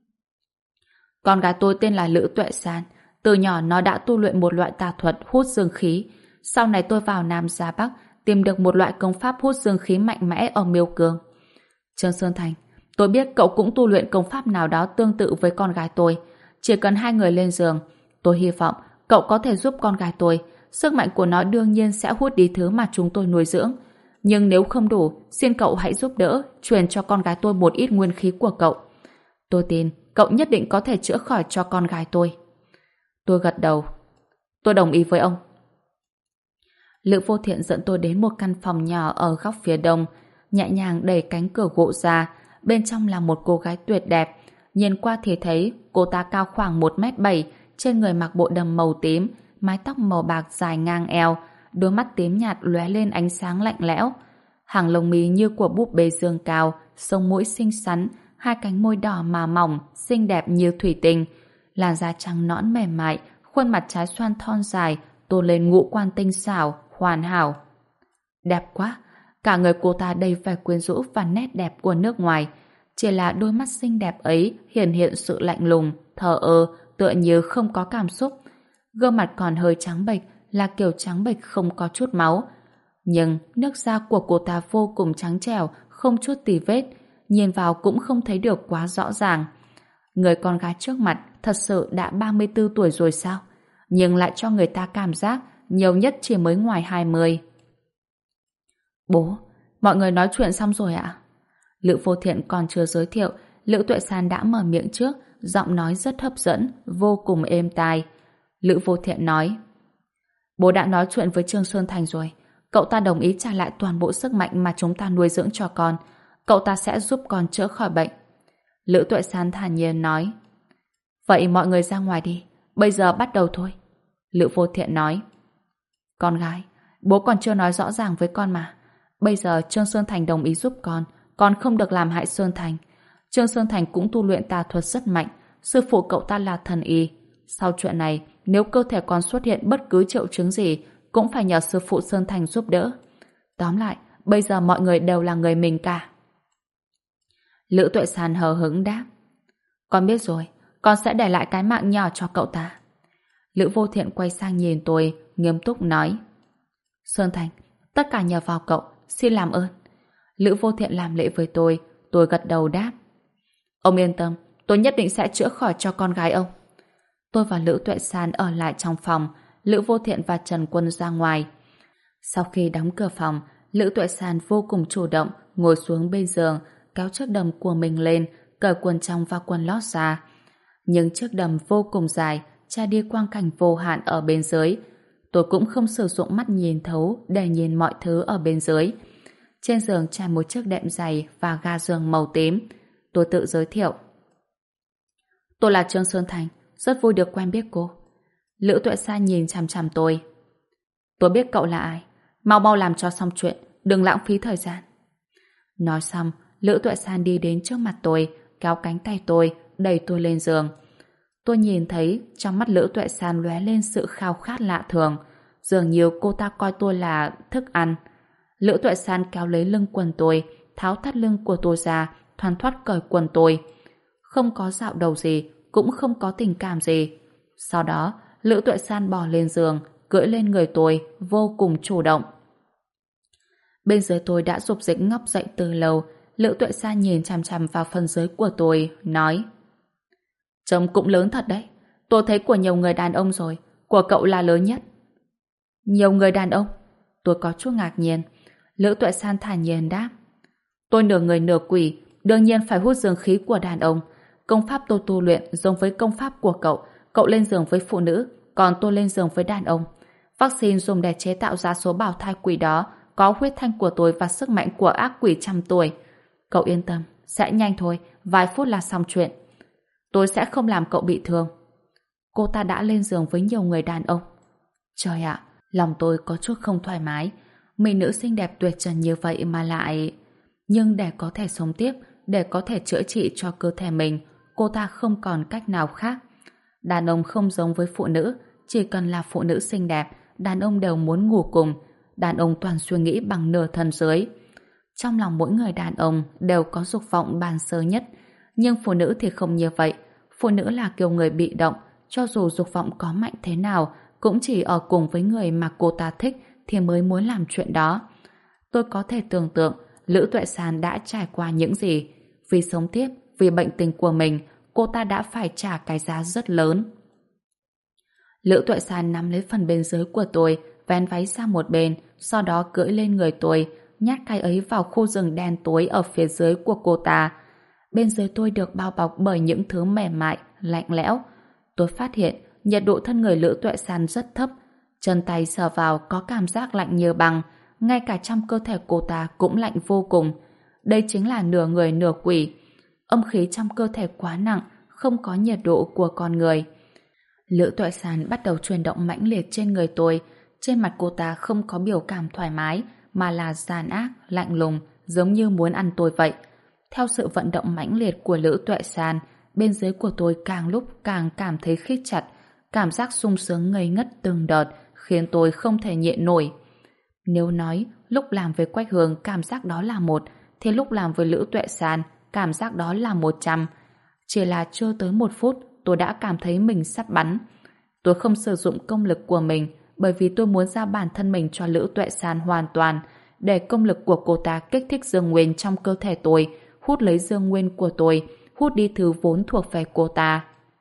Speaker 1: con gái tôi tên là Lữ Tuệ San. Từ nhỏ nó đã tu luyện một loại tà thuật hút dương khí. Sau này tôi vào Nam ra Bắc tìm được một loại công pháp hút dương khí mạnh mẽ ở Miêu Cương. Trương Sơn Thành, tôi biết cậu cũng tu luyện công pháp nào đó tương tự với con gái tôi. Chỉ cần hai người lên giường, tôi hy vọng cậu có thể giúp con gái tôi. Sức mạnh của nó đương nhiên sẽ hút đi thứ mà chúng tôi nuôi dưỡng. Nhưng nếu không đủ, xin cậu hãy giúp đỡ, truyền cho con gái tôi một ít nguyên khí của cậu. Tôi tin cậu nhất định có thể chữa khỏi cho con gái tôi. Tôi gật đầu. Tôi đồng ý với ông. Lữ Vô Thiện dẫn tôi đến một căn phòng nhỏ ở góc phía đông, nhẹ nhàng đẩy cánh cửa gỗ ra. Bên trong là một cô gái tuyệt đẹp. Nhìn qua thì thấy cô ta cao khoảng 1m7, trên người mặc bộ đầm màu tím, mái tóc màu bạc dài ngang eo, đôi mắt tím nhạt lóe lên ánh sáng lạnh lẽo. Hàng lông mi như của búp bê dương cao, sống mũi xinh xắn, hai cánh môi đỏ mà mỏng, xinh đẹp như thủy tinh, làn da trắng nõn mềm mại, khuôn mặt trái xoan thon dài, tô lên ngũ quan tinh xảo, hoàn hảo. Đẹp quá, cả người cô ta đầy vẻ quyến rũ và nét đẹp của nước ngoài, chỉ là đôi mắt xinh đẹp ấy hiện sự lạnh lùng, thờ ơ, tựa như không có cảm xúc. Gương mặt còn hơi trắng bệch, là kiểu trắng bệch không có chút máu. Nhưng nước da của cô ta vô cùng trắng trẻo, không chút tì vết, nhìn vào cũng không thấy được quá rõ ràng. Người con gái trước mặt thật sự đã 34 tuổi rồi sao? Nhưng lại cho người ta cảm giác nhiều nhất chỉ mới ngoài 20. Bố, mọi người nói chuyện xong rồi ạ? Lữ Vô Thiện còn chưa giới thiệu, Lữ Tuệ San đã mở miệng trước, giọng nói rất hấp dẫn, vô cùng êm tai. Lữ Vô Thiện nói, Bố đã nói chuyện với Trương Sơn Thành rồi. Cậu ta đồng ý trả lại toàn bộ sức mạnh mà chúng ta nuôi dưỡng cho con. Cậu ta sẽ giúp con chữa khỏi bệnh. Lữ Tuệ San thản nhiên nói. Vậy mọi người ra ngoài đi. Bây giờ bắt đầu thôi. Lữ Vô Thiện nói. Con gái, bố còn chưa nói rõ ràng với con mà. Bây giờ Trương Sơn Thành đồng ý giúp con không được làm hại Sơn Thành. Trương Sơn Thành cũng tu luyện tà thuật rất mạnh. Sư phụ cậu ta là thần y. Sau chuyện này, nếu cơ thể con xuất hiện bất cứ triệu chứng gì, cũng phải nhờ sư phụ Sơn Thành giúp đỡ. Tóm lại, bây giờ mọi người đều là người mình cả. Lữ Tuệ San hờ hững đáp. Con biết rồi, con sẽ để lại cái mạng nhỏ cho cậu ta. Lữ Vô Thiện quay sang nhìn tôi, nghiêm túc nói. Sơn Thành, tất cả nhờ vào cậu, xin làm ơn. Lữ Vô Thiện làm lễ với tôi gật đầu đáp. Ông yên tâm, tôi nhất định sẽ chữa khỏi cho con gái ông. Tôi và Lữ Tuệ San ở lại trong phòng, Lữ Vô Thiện và Trần Quân ra ngoài. Sau khi đóng cửa phòng, Lữ Tuệ San vô cùng chủ động ngồi xuống bên giường, kéo chiếc đầm của mình lên, cởi quần trong và quần lót ra. Nhưng chiếc đầm vô cùng dài, che đi quang cảnh vô hạn ở bên dưới. Tôi cũng không sử dụng mắt nhìn thấu để nhìn mọi thứ ở bên dưới. Trên giường trải một chiếc đệm dày và ga giường màu tím. Tôi tự giới thiệu. Tôi là Trương Sơn Thành, rất vui được quen biết cô. Lữ Tuệ San nhìn chằm chằm tôi. Tôi biết cậu là ai. Mau mau làm cho xong chuyện, đừng lãng phí thời gian. Nói xong, Lữ Tuệ San đi đến trước mặt tôi, kéo cánh tay tôi, đẩy tôi lên giường. Tôi nhìn thấy trong mắt Lữ Tuệ San lóe lên sự khao khát lạ thường. Dường như cô ta coi tôi là thức ăn. Lữ Tuệ San kéo lấy lưng quần tôi, tháo thắt lưng của tôi ra, thoăn thoắt cởi quần tôi. Không có dạo đầu gì, cũng không có tình cảm gì. Sau đó, Lữ Tuệ San bò lên giường, cưỡi lên người tôi, vô cùng chủ động. Bên dưới tôi đã rục rịch ngóc dậy từ lâu. Lữ Tuệ San nhìn chằm chằm vào phần dưới của tôi, nói: Trông cũng lớn thật đấy. Tôi thấy của nhiều người đàn ông rồi, của cậu là lớn nhất. Nhiều người đàn ông? Tôi có chút ngạc nhiên. Lữ Tuệ San thản nhiên đáp: Tôi nửa người nửa quỷ, đương nhiên phải hút dương khí của đàn ông. Công pháp tôi tu luyện giống với công pháp của cậu. Cậu lên giường với phụ nữ, còn tôi lên giường với đàn ông. Vaccine dùng để chế tạo ra số bào thai quỷ đó có huyết thanh của tôi và sức mạnh của ác quỷ trăm tuổi. Cậu yên tâm, sẽ nhanh thôi, vài phút là xong chuyện. Tôi sẽ không làm cậu bị thương. Cô ta đã lên giường với nhiều người đàn ông. Trời ạ, lòng tôi có chút không thoải mái. Mỹ nữ xinh đẹp tuyệt trần như vậy mà lại... Nhưng để có thể sống tiếp, để có thể chữa trị cho cơ thể mình, cô ta không còn cách nào khác. Đàn ông không giống với phụ nữ, chỉ cần là phụ nữ xinh đẹp, đàn ông đều muốn ngủ cùng. Đàn ông toàn suy nghĩ bằng nửa thân dưới. Trong lòng mỗi người đàn ông đều có dục vọng ban sơ nhất, nhưng phụ nữ thì không như vậy. Phụ nữ là kiểu người bị động, cho dù dục vọng có mạnh thế nào, cũng chỉ ở cùng với người mà cô ta thích thì mới muốn làm chuyện đó. Tôi có thể tưởng tượng Lữ Tuệ San đã trải qua những gì. Vì sống tiếp, vì bệnh tình của mình, cô ta đã phải trả cái giá rất lớn. Lữ Tuệ San nắm lấy phần bên dưới của tôi, vén váy sang một bên, sau đó cưỡi lên người tôi, nhát cái ấy vào khu rừng đen tối ở phía dưới của cô ta. Bên dưới tôi được bao bọc bởi những thứ mềm mại, lạnh lẽo. Tôi phát hiện nhiệt độ thân người Lữ Tuệ San rất thấp, chân tay sờ vào có cảm giác lạnh như băng, ngay cả trong cơ thể cô ta cũng lạnh vô cùng. Đây chính là nửa người nửa quỷ. Âm khí trong cơ thể quá nặng, không có nhiệt độ của con người. Lữ Tuệ San bắt đầu chuyển động mãnh liệt trên người tôi. Trên mặt cô ta không có biểu cảm thoải mái, mà là gian ác, lạnh lùng, giống như muốn ăn tôi vậy. Theo sự vận động mãnh liệt của Lữ Tuệ San, bên dưới của tôi càng lúc càng cảm thấy khít chặt, cảm giác sung sướng ngây ngất từng đợt, khiến tôi không thể nhịn nổi. Nếu nói lúc làm với Quách Hương cảm giác đó là 1, thì lúc làm với Lữ Tuệ San cảm giác đó là 100. Chỉ là chưa tới 1 phút, tôi đã cảm thấy mình sắp bắn. Tôi không sử dụng công lực của mình, bởi vì tôi muốn giao bản thân mình cho Lữ Tuệ San hoàn toàn, để công lực của cô ta kích thích dương nguyên trong cơ thể tôi, hút lấy dương nguyên của tôi, hút đi thứ vốn thuộc về cô ta.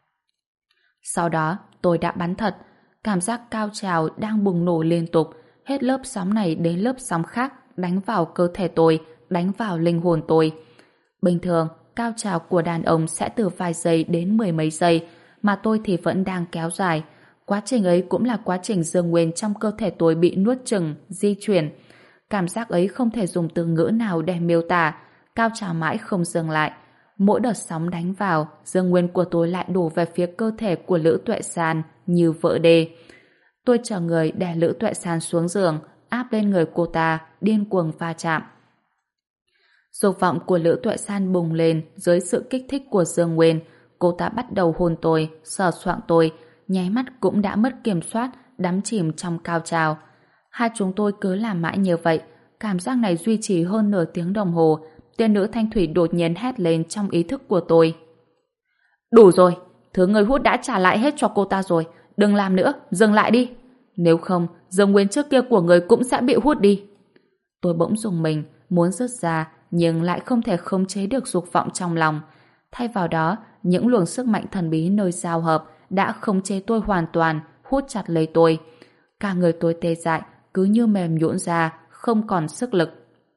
Speaker 1: Sau đó, tôi đã bắn thật. Cảm giác cao trào đang bùng nổ liên tục, hết lớp sóng này đến lớp sóng khác, đánh vào cơ thể tôi, đánh vào linh hồn tôi. Bình thường, cao trào của đàn ông sẽ từ vài giây đến 10 mấy giây, mà tôi thì vẫn đang kéo dài. Quá trình ấy cũng là quá trình dương nguyên trong cơ thể tôi bị nuốt chửng, di chuyển. Cảm giác ấy không thể dùng từ ngữ nào để miêu tả, cao trào mãi không dừng lại. Mỗi đợt sóng đánh vào, dương nguyên của tôi lại đổ về phía cơ thể của Lữ Tuệ San như vỡ đê. Tôi chờ người đè Lữ Tuệ San xuống giường, áp lên người cô ta, điên cuồng va chạm. Dục vọng của Lữ Tuệ San bùng lên dưới sự kích thích của Dương Nguyên. Cô ta bắt đầu hôn tôi, sờ soạng tôi, nháy mắt cũng đã mất kiểm soát, đắm chìm trong cao trào. Hai chúng tôi cứ làm mãi như vậy, cảm giác này duy trì hơn nửa tiếng đồng hồ. Tiên nữ Thanh Thủy đột nhiên hét lên trong ý thức của tôi. Đủ rồi, thứ người hút đã trả lại hết cho cô ta rồi, đừng làm nữa, dừng lại đi. Nếu không, Dương Nguyên trước kia của người cũng sẽ bị hút đi. Tôi bỗng rùng mình, muốn rớt ra, nhưng lại không thể khống chế được dục vọng trong lòng. Thay vào đó, những luồng sức mạnh thần bí nơi giao hợp đã khống chế tôi hoàn toàn, hút chặt lấy tôi. Cả người tôi tê dại, cứ như mềm nhũn ra, không còn sức lực.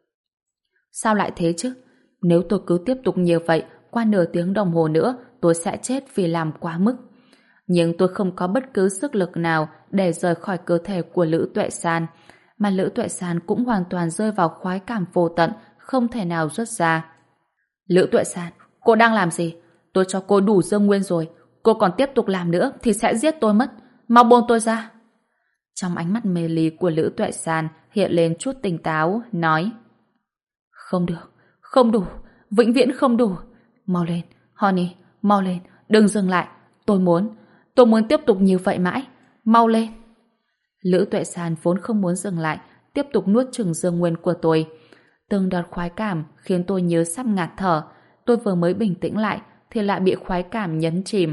Speaker 1: Sao lại thế chứ? Nếu tôi cứ tiếp tục như vậy, qua nửa tiếng đồng hồ nữa, tôi sẽ chết vì làm quá mức. Nhưng tôi không có bất cứ sức lực nào để rời khỏi cơ thể của Lữ Tuệ San, mà Lữ Tuệ San cũng hoàn toàn rơi vào khoái cảm vô tận, không thể nào rút ra. Lữ Tuệ San, cô đang làm gì? Tôi cho cô đủ dương nguyên rồi, cô còn tiếp tục làm nữa thì sẽ giết tôi mất. Mau buông tôi ra. Trong ánh mắt mê ly của Lữ Tuệ San hiện lên chút tỉnh táo, nói: Không được, không đủ, vĩnh viễn không đủ. Mau lên, Honey, mau lên, đừng dừng lại. Tôi muốn tiếp tục như vậy mãi. Mau lên. Lữ Tuệ San vốn không muốn dừng lại, tiếp tục nuốt chửng dương nguyên của tôi. Từng đợt khoái cảm khiến tôi như sắp ngạt thở. Tôi vừa mới bình tĩnh lại thì lại bị khoái cảm nhấn chìm.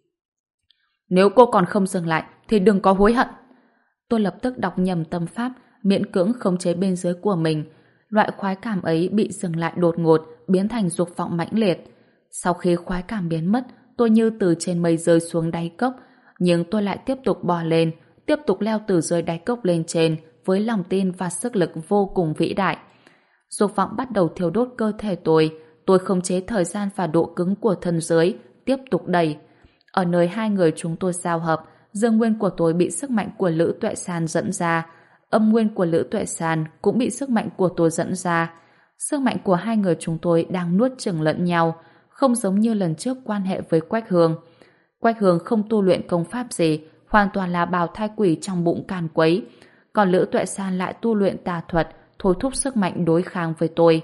Speaker 1: Nếu cô còn không dừng lại thì đừng có hối hận. Tôi lập tức đọc nhầm tâm pháp, miễn cưỡng khống chế bên dưới của mình. Loại khoái cảm ấy bị dừng lại đột ngột, biến thành dục vọng mãnh liệt. Sau khi khoái cảm biến mất, tôi như từ trên mây rơi xuống đáy cốc, nhưng tôi lại tiếp tục bò lên, tiếp tục leo từ dưới đáy cốc lên trên với lòng tin và sức lực vô cùng vĩ đại. Dục vọng bắt đầu thiêu đốt cơ thể tôi khống chế thời gian và độ cứng của thân dưới, tiếp tục đẩy. Ở nơi hai người chúng tôi giao hợp, dương nguyên của tôi bị sức mạnh của Lữ Tuệ San dẫn ra, âm nguyên của Lữ Tuệ San cũng bị sức mạnh của tôi dẫn ra. Sức mạnh của hai người chúng tôi đang nuốt chửng lẫn nhau, không giống như lần trước quan hệ với Quách Hương. Quách Hương không tu luyện công pháp gì, hoàn toàn là bào thai quỷ trong bụng càn quấy. Còn Lữ Tuệ San lại tu luyện tà thuật, thôi thúc sức mạnh đối kháng với tôi.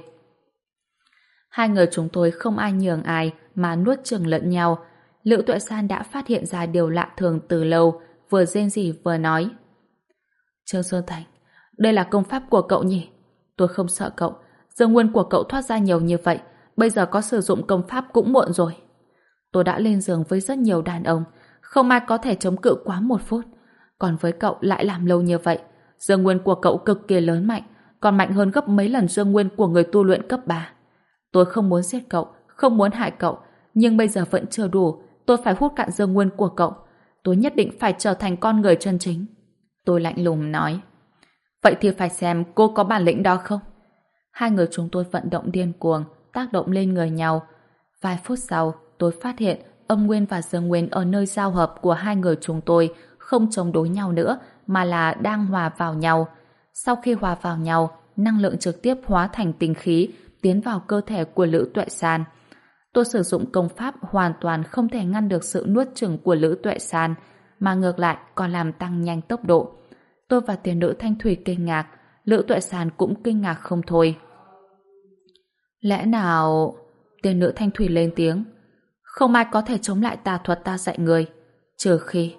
Speaker 1: Hai người chúng tôi không ai nhường ai mà nuốt chửng lẫn nhau. Lữ Tuệ San đã phát hiện ra điều lạ thường từ lâu, vừa rên rỉ vừa nói: Trương Sơn Thành, đây là công pháp của cậu nhỉ? Tôi không sợ cậu, dương nguyên của cậu thoát ra nhiều như vậy, bây giờ có sử dụng công pháp cũng muộn rồi. Tôi đã lên giường với rất nhiều đàn ông, không ai có thể chống cự quá 1 phút. Còn với cậu lại làm lâu như vậy, dương nguyên của cậu cực kỳ lớn mạnh, còn mạnh hơn gấp mấy lần dương nguyên của người tu luyện cấp 3. Tôi không muốn giết cậu, không muốn hại cậu, nhưng bây giờ vẫn chưa đủ, tôi phải hút cạn dương nguyên của cậu. Tôi nhất định phải trở thành con người chân chính. Tôi lạnh lùng nói. Vậy thì phải xem cô có bản lĩnh đó không? Hai người chúng tôi vận động điên cuồng, tác động lên người nhau. Vài phút sau, tôi phát hiện âm nguyên và dương nguyên ở nơi giao hợp của hai người chúng tôi không chống đối nhau nữa, mà là đang hòa vào nhau. Sau khi hòa vào nhau, năng lượng trực tiếp hóa thành tinh khí, tiến vào cơ thể của Lữ Tuệ San. Tôi sử dụng công pháp hoàn toàn không thể ngăn được sự nuốt chửng của Lữ Tuệ San, mà ngược lại còn làm tăng nhanh tốc độ. Tôi và tiền nữ Thanh Thủy kinh ngạc, Lữ Tuệ San cũng kinh ngạc không thôi. Lẽ nào... Tiền nữ Thanh Thủy lên tiếng. Không ai có thể chống lại tà thuật ta dạy người. Trừ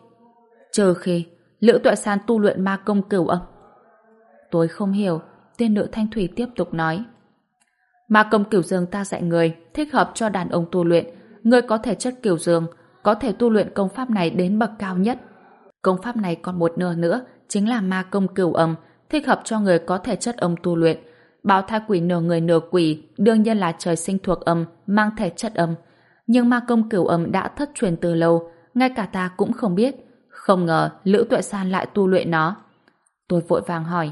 Speaker 1: khi Lữ Tuệ San tu luyện ma công cửu âm. Tôi không hiểu. Tiên nữ Thanh Thủy tiếp tục nói. Ma công cửu dương ta dạy người thích hợp cho đàn ông tu luyện. Người có thể chất cửu dương, có thể tu luyện công pháp này đến bậc cao nhất. Công pháp này còn một nửa nữa, chính là ma công cửu âm, thích hợp cho người có thể chất âm tu luyện. Bào thai quỷ nửa người nửa quỷ, đương nhiên là trời sinh thuộc âm, mang thể chất âm. Nhưng ma công cửu âm đã thất truyền từ lâu, ngay cả ta cũng không biết. Không ngờ Lữ Tuệ San lại tu luyện nó. Tôi vội vàng hỏi.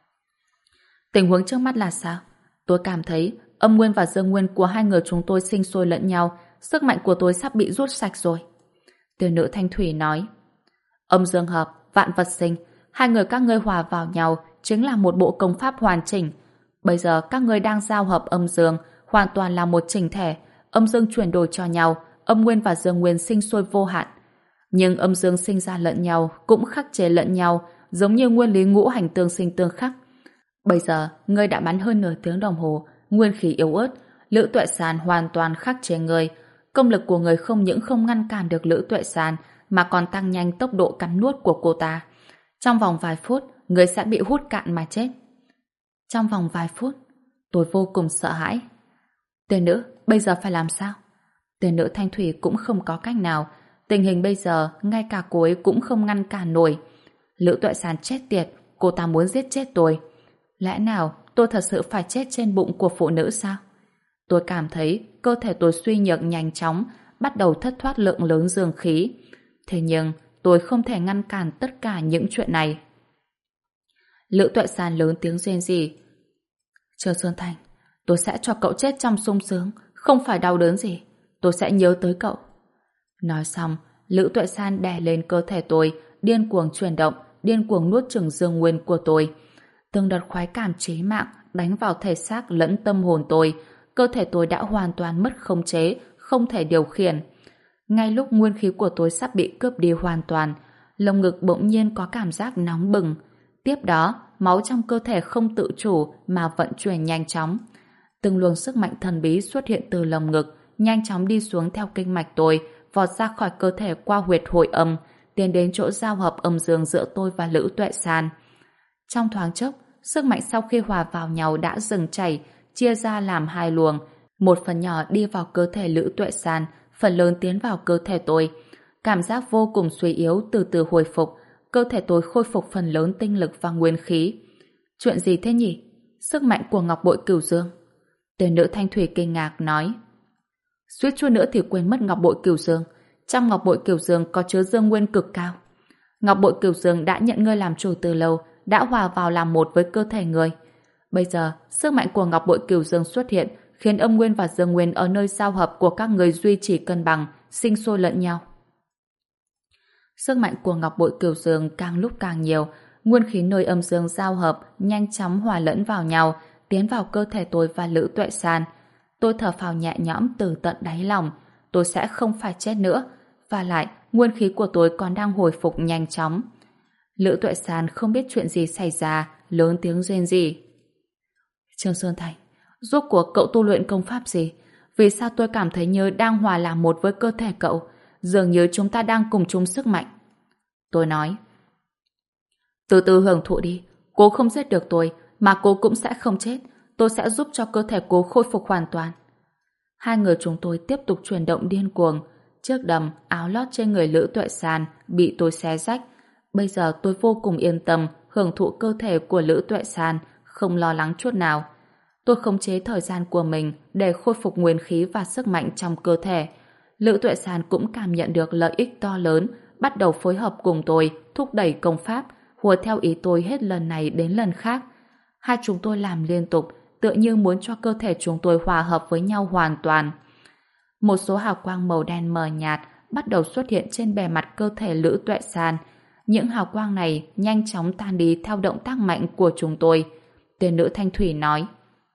Speaker 1: Tình huống trước mắt là sao? Tôi cảm thấy âm nguyên và dương nguyên của hai người chúng tôi sinh sôi lẫn nhau, sức mạnh của tôi sắp bị rút sạch rồi. Tiểu nữ Thanh Thủy nói. Âm dương hợp, vạn vật sinh, hai người các ngươi hòa vào nhau chính là một bộ công pháp hoàn chỉnh. Bây giờ các ngươi đang giao hợp âm dương, hoàn toàn là một chỉnh thể, âm dương chuyển đổi cho nhau, âm nguyên và dương nguyên sinh sôi vô hạn. Nhưng âm dương sinh ra lẫn nhau, cũng khắc chế lẫn nhau, giống như nguyên lý ngũ hành tương sinh tương khắc. Bây giờ, ngươi đã bắn hơn nửa tiếng đồng hồ, nguyên khí yếu ớt, Lữ Tuệ Sàn hoàn toàn khắc chế ngươi. Công lực của người không những không ngăn cản được Lữ Tuệ Sàn, mà còn tăng nhanh tốc độ cắn nuốt của cô ta. Trong vòng vài phút, người sẽ bị hút cạn mà chết. Trong vòng vài phút, tôi vô cùng sợ hãi. Tên nữ, bây giờ phải làm sao? Tên nữ Thanh Thủy cũng không có cách nào. Tình hình bây giờ, ngay cả cô ấy cũng không ngăn cản nổi. Lữ Tuệ Sàn chết tiệt, cô ta muốn giết chết tôi. Lẽ nào tôi thật sự phải chết trên bụng của phụ nữ sao? Tôi cảm thấy cơ thể tôi suy nhược nhanh chóng, bắt đầu thất thoát lượng lớn dương khí. Thế nhưng, tôi không thể ngăn cản tất cả những chuyện này. Lữ Tuệ Sàn lớn tiếng rên rỉ. Trương Xuân Thành, tôi sẽ cho cậu chết trong sung sướng, không phải đau đớn gì. Tôi sẽ nhớ tới cậu. Nói xong, Lữ Tuệ San đè lên cơ thể tôi, điên cuồng chuyển động, điên cuồng nuốt chửng dương nguyên của tôi. Từng đợt khoái cảm chí mạng đánh vào thể xác lẫn tâm hồn tôi, cơ thể tôi đã hoàn toàn mất khống chế, không thể điều khiển. Ngay lúc nguyên khí của tôi sắp bị cướp đi hoàn toàn, lồng ngực bỗng nhiên có cảm giác nóng bừng. Tiếp đó, máu trong cơ thể không tự chủ mà vận chuyển nhanh chóng. Từng luồng sức mạnh thần bí xuất hiện từ lồng ngực, nhanh chóng đi xuống theo kinh mạch tôi, vọt ra khỏi cơ thể qua huyệt hội âm, tiến đến chỗ giao hợp âm dương giữa tôi và Lữ Tuệ San. Trong thoáng chốc, sức mạnh sau khi hòa vào nhau đã dừng chảy, chia ra làm hai luồng. Một phần nhỏ đi vào cơ thể Lữ Tuệ San, phần lớn tiến vào cơ thể tôi. Cảm giác vô cùng suy yếu từ từ hồi phục, cơ thể tôi khôi phục phần lớn tinh lực và nguyên khí. Chuyện gì thế nhỉ? Sức mạnh của Ngọc Bội Cửu Dương. Tên nữ Thanh Thủy kinh ngạc nói. Suýt chút nữa thì quên mất Ngọc Bội Cửu Dương. Trong Ngọc Bội Cửu Dương có chứa dương nguyên cực cao. Ngọc Bội Cửu Dương đã nhận ngươi làm chủ từ lâu, đã hòa vào làm một với cơ thể ngươi. Bây giờ, sức mạnh của Ngọc Bội Cửu Dương xuất hiện, khiến âm nguyên và dương nguyên ở nơi giao hợp của các người duy trì cân bằng, sinh sôi lẫn nhau. Sức mạnh của Ngọc Bội Cửu Dương càng lúc càng nhiều, nguyên khí nơi âm dương giao hợp nhanh chóng hòa lẫn vào nhau, tiến vào cơ thể tôi và Lữ Tuệ San. Tôi thở phào nhẹ nhõm từ tận đáy lòng. Tôi sẽ không phải chết nữa. Và lại, nguyên khí của tôi còn đang hồi phục nhanh chóng. Lữ Tuệ San không biết chuyện gì xảy ra, lớn tiếng rên rỉ. Trương Sơn Thành, rốt cuộc cậu tu luyện công pháp gì? Vì sao tôi cảm thấy như đang hòa làm một với cơ thể cậu? Dường như chúng ta đang cùng chung sức mạnh. Tôi nói. Từ từ hưởng thụ đi. Cô không giết được tôi, mà cô cũng sẽ không chết. Tôi sẽ giúp cho cơ thể cô khôi phục hoàn toàn. Hai người chúng tôi tiếp tục chuyển động điên cuồng. Chiếc đầm, áo lót trên người Lữ Tuệ San bị tôi xé rách. Bây giờ tôi vô cùng yên tâm hưởng thụ cơ thể của Lữ Tuệ San, không lo lắng chút nào. Tôi khống chế thời gian của mình để khôi phục nguyên khí và sức mạnh trong cơ thể. Lữ Tuệ San cũng cảm nhận được lợi ích to lớn, bắt đầu phối hợp cùng tôi, thúc đẩy công pháp, hùa theo ý tôi hết lần này đến lần khác. Hai chúng tôi làm liên tục, tựa như muốn cho cơ thể chúng tôi hòa hợp với nhau hoàn toàn. Một số hào quang màu đen mờ nhạt bắt đầu xuất hiện trên bề mặt cơ thể Lữ Tuệ San. Những hào quang này nhanh chóng tan đi theo động tác mạnh của chúng tôi. Tên nữ Thanh Thủy nói.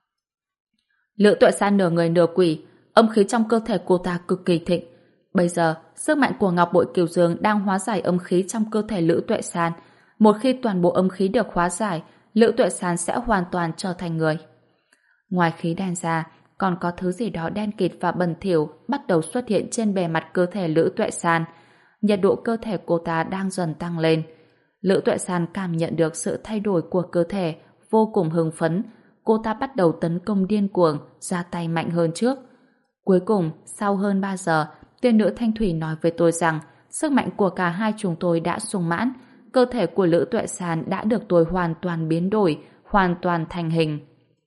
Speaker 1: Lữ Tuệ San nửa người nửa quỷ, âm khí trong cơ thể cô ta cực kỳ thịnh. Bây giờ, sức mạnh của Ngọc Bội Cửu Dương đang hóa giải âm khí trong cơ thể Lữ Tuệ San. Một khi toàn bộ âm khí được hóa giải, Lữ Tuệ San sẽ hoàn toàn trở thành người. Ngoài khí đen ra, còn có thứ gì đó đen kịt và bẩn thỉu bắt đầu xuất hiện trên bề mặt cơ thể Lữ Tuệ San. Nhiệt độ cơ thể cô ta đang dần tăng lên. Lữ Tuệ San cảm nhận được sự thay đổi của cơ thể, vô cùng hưng phấn. Cô ta bắt đầu tấn công điên cuồng, ra tay mạnh hơn trước. Cuối cùng, sau hơn 3 giờ, tiên nữ Thanh Thủy nói với tôi rằng sức mạnh của cả hai chúng tôi đã sung mãn. Cơ thể của Lữ Tuệ San đã được tôi hoàn toàn biến đổi, hoàn toàn thành hình.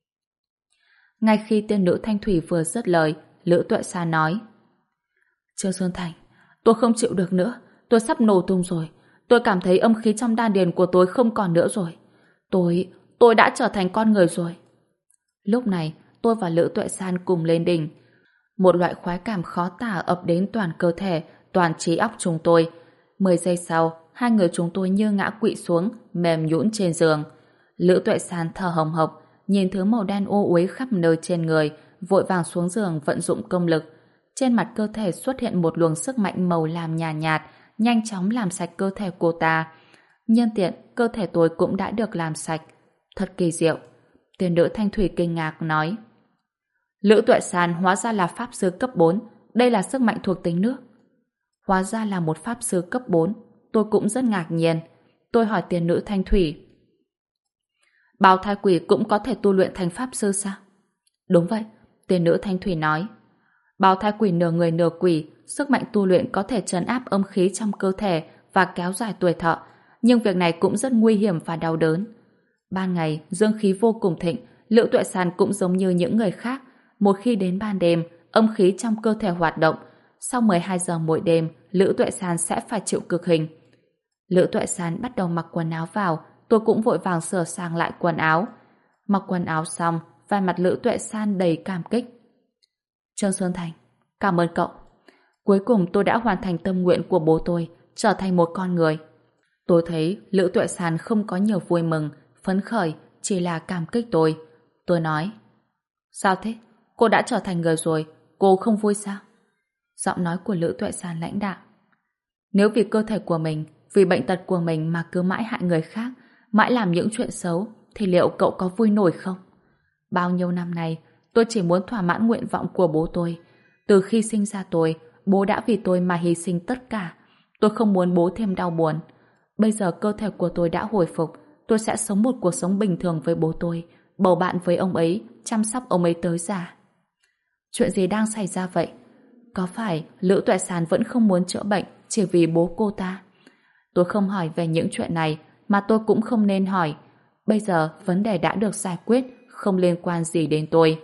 Speaker 1: Ngay khi tiên nữ Thanh Thủy vừa dứt lời, Lữ Tuệ San nói: Trương Sơn Thành, tôi không chịu được nữa, tôi sắp nổ tung rồi. Tôi cảm thấy âm khí trong đan điền của tôi không còn nữa rồi. Tôi đã trở thành con người rồi. Lúc này, tôi và Lữ Tuệ San cùng lên đỉnh. Một loại khoái cảm khó tả ập đến toàn cơ thể, toàn trí óc chúng tôi. 10 giây sau, hai người chúng tôi như ngã quỵ xuống, mềm nhũn trên giường. Lữ Tuệ San thở hồng hộc, nhìn thứ màu đen ô uế khắp nơi trên người, vội vàng xuống giường vận dụng công lực. Trên mặt cơ thể xuất hiện một luồng sức mạnh màu lam nhàn nhạt, nhanh chóng làm sạch cơ thể cô ta. Nhân tiện, cơ thể tôi cũng đã được làm sạch. Thật kỳ diệu. Tiền nữ Thanh Thủy kinh ngạc nói. Lữ Tuệ San hóa ra là pháp sư cấp 4, đây là sức mạnh thuộc tính nước. Hóa ra là một pháp sư cấp 4, tôi cũng rất ngạc nhiên. Tôi hỏi tiền nữ Thanh Thủy. Bào thai quỷ cũng có thể tu luyện thành pháp sư sao? Đúng vậy, tiền nữ Thanh Thủy nói. Bào thai quỷ nửa người nửa quỷ, sức mạnh tu luyện có thể trấn áp âm khí trong cơ thể và kéo dài tuổi thọ, nhưng việc này cũng rất nguy hiểm và đau đớn. Ban ngày, dương khí vô cùng thịnh, Lữ Tuệ San cũng giống như những người khác. Một khi đến ban đêm, âm khí trong cơ thể hoạt động. Sau 12 giờ mỗi đêm, Lữ Tuệ San sẽ phải chịu cực hình. Lữ Tuệ San bắt đầu mặc quần áo vào, tôi cũng vội vàng sửa sang lại quần áo. Mặc quần áo xong, vẻ mặt Lữ Tuệ San đầy cảm kích. Trương Xuân Thành, cảm ơn cậu. Cuối cùng tôi đã hoàn thành tâm nguyện của bố tôi, trở thành một con người. Tôi thấy Lữ Tuệ San không có nhiều vui mừng, phấn khởi, chỉ là cảm kích tôi. Tôi nói, sao thế? Cô đã trở thành người rồi, cô không vui sao? Giọng nói của Lữ Tuệ San lãnh đạm. Nếu vì cơ thể của mình, vì bệnh tật của mình mà cứ mãi hại người khác, mãi làm những chuyện xấu, thì liệu cậu có vui nổi không? Bao nhiêu năm nay, tôi chỉ muốn thỏa mãn nguyện vọng của bố tôi. Từ khi sinh ra tôi, bố đã vì tôi mà hy sinh tất cả. Tôi không muốn bố thêm đau buồn. Bây giờ cơ thể của tôi đã hồi phục, tôi sẽ sống một cuộc sống bình thường với bố tôi, bầu bạn với ông ấy, chăm sóc ông ấy tới già. Chuyện gì đang xảy ra vậy? Có phải Lữ Tuệ San vẫn không muốn chữa bệnh chỉ vì bố cô ta? Tôi không hỏi về những chuyện này, mà tôi cũng không nên hỏi. Bây giờ vấn đề đã được giải quyết, không liên quan gì đến tôi.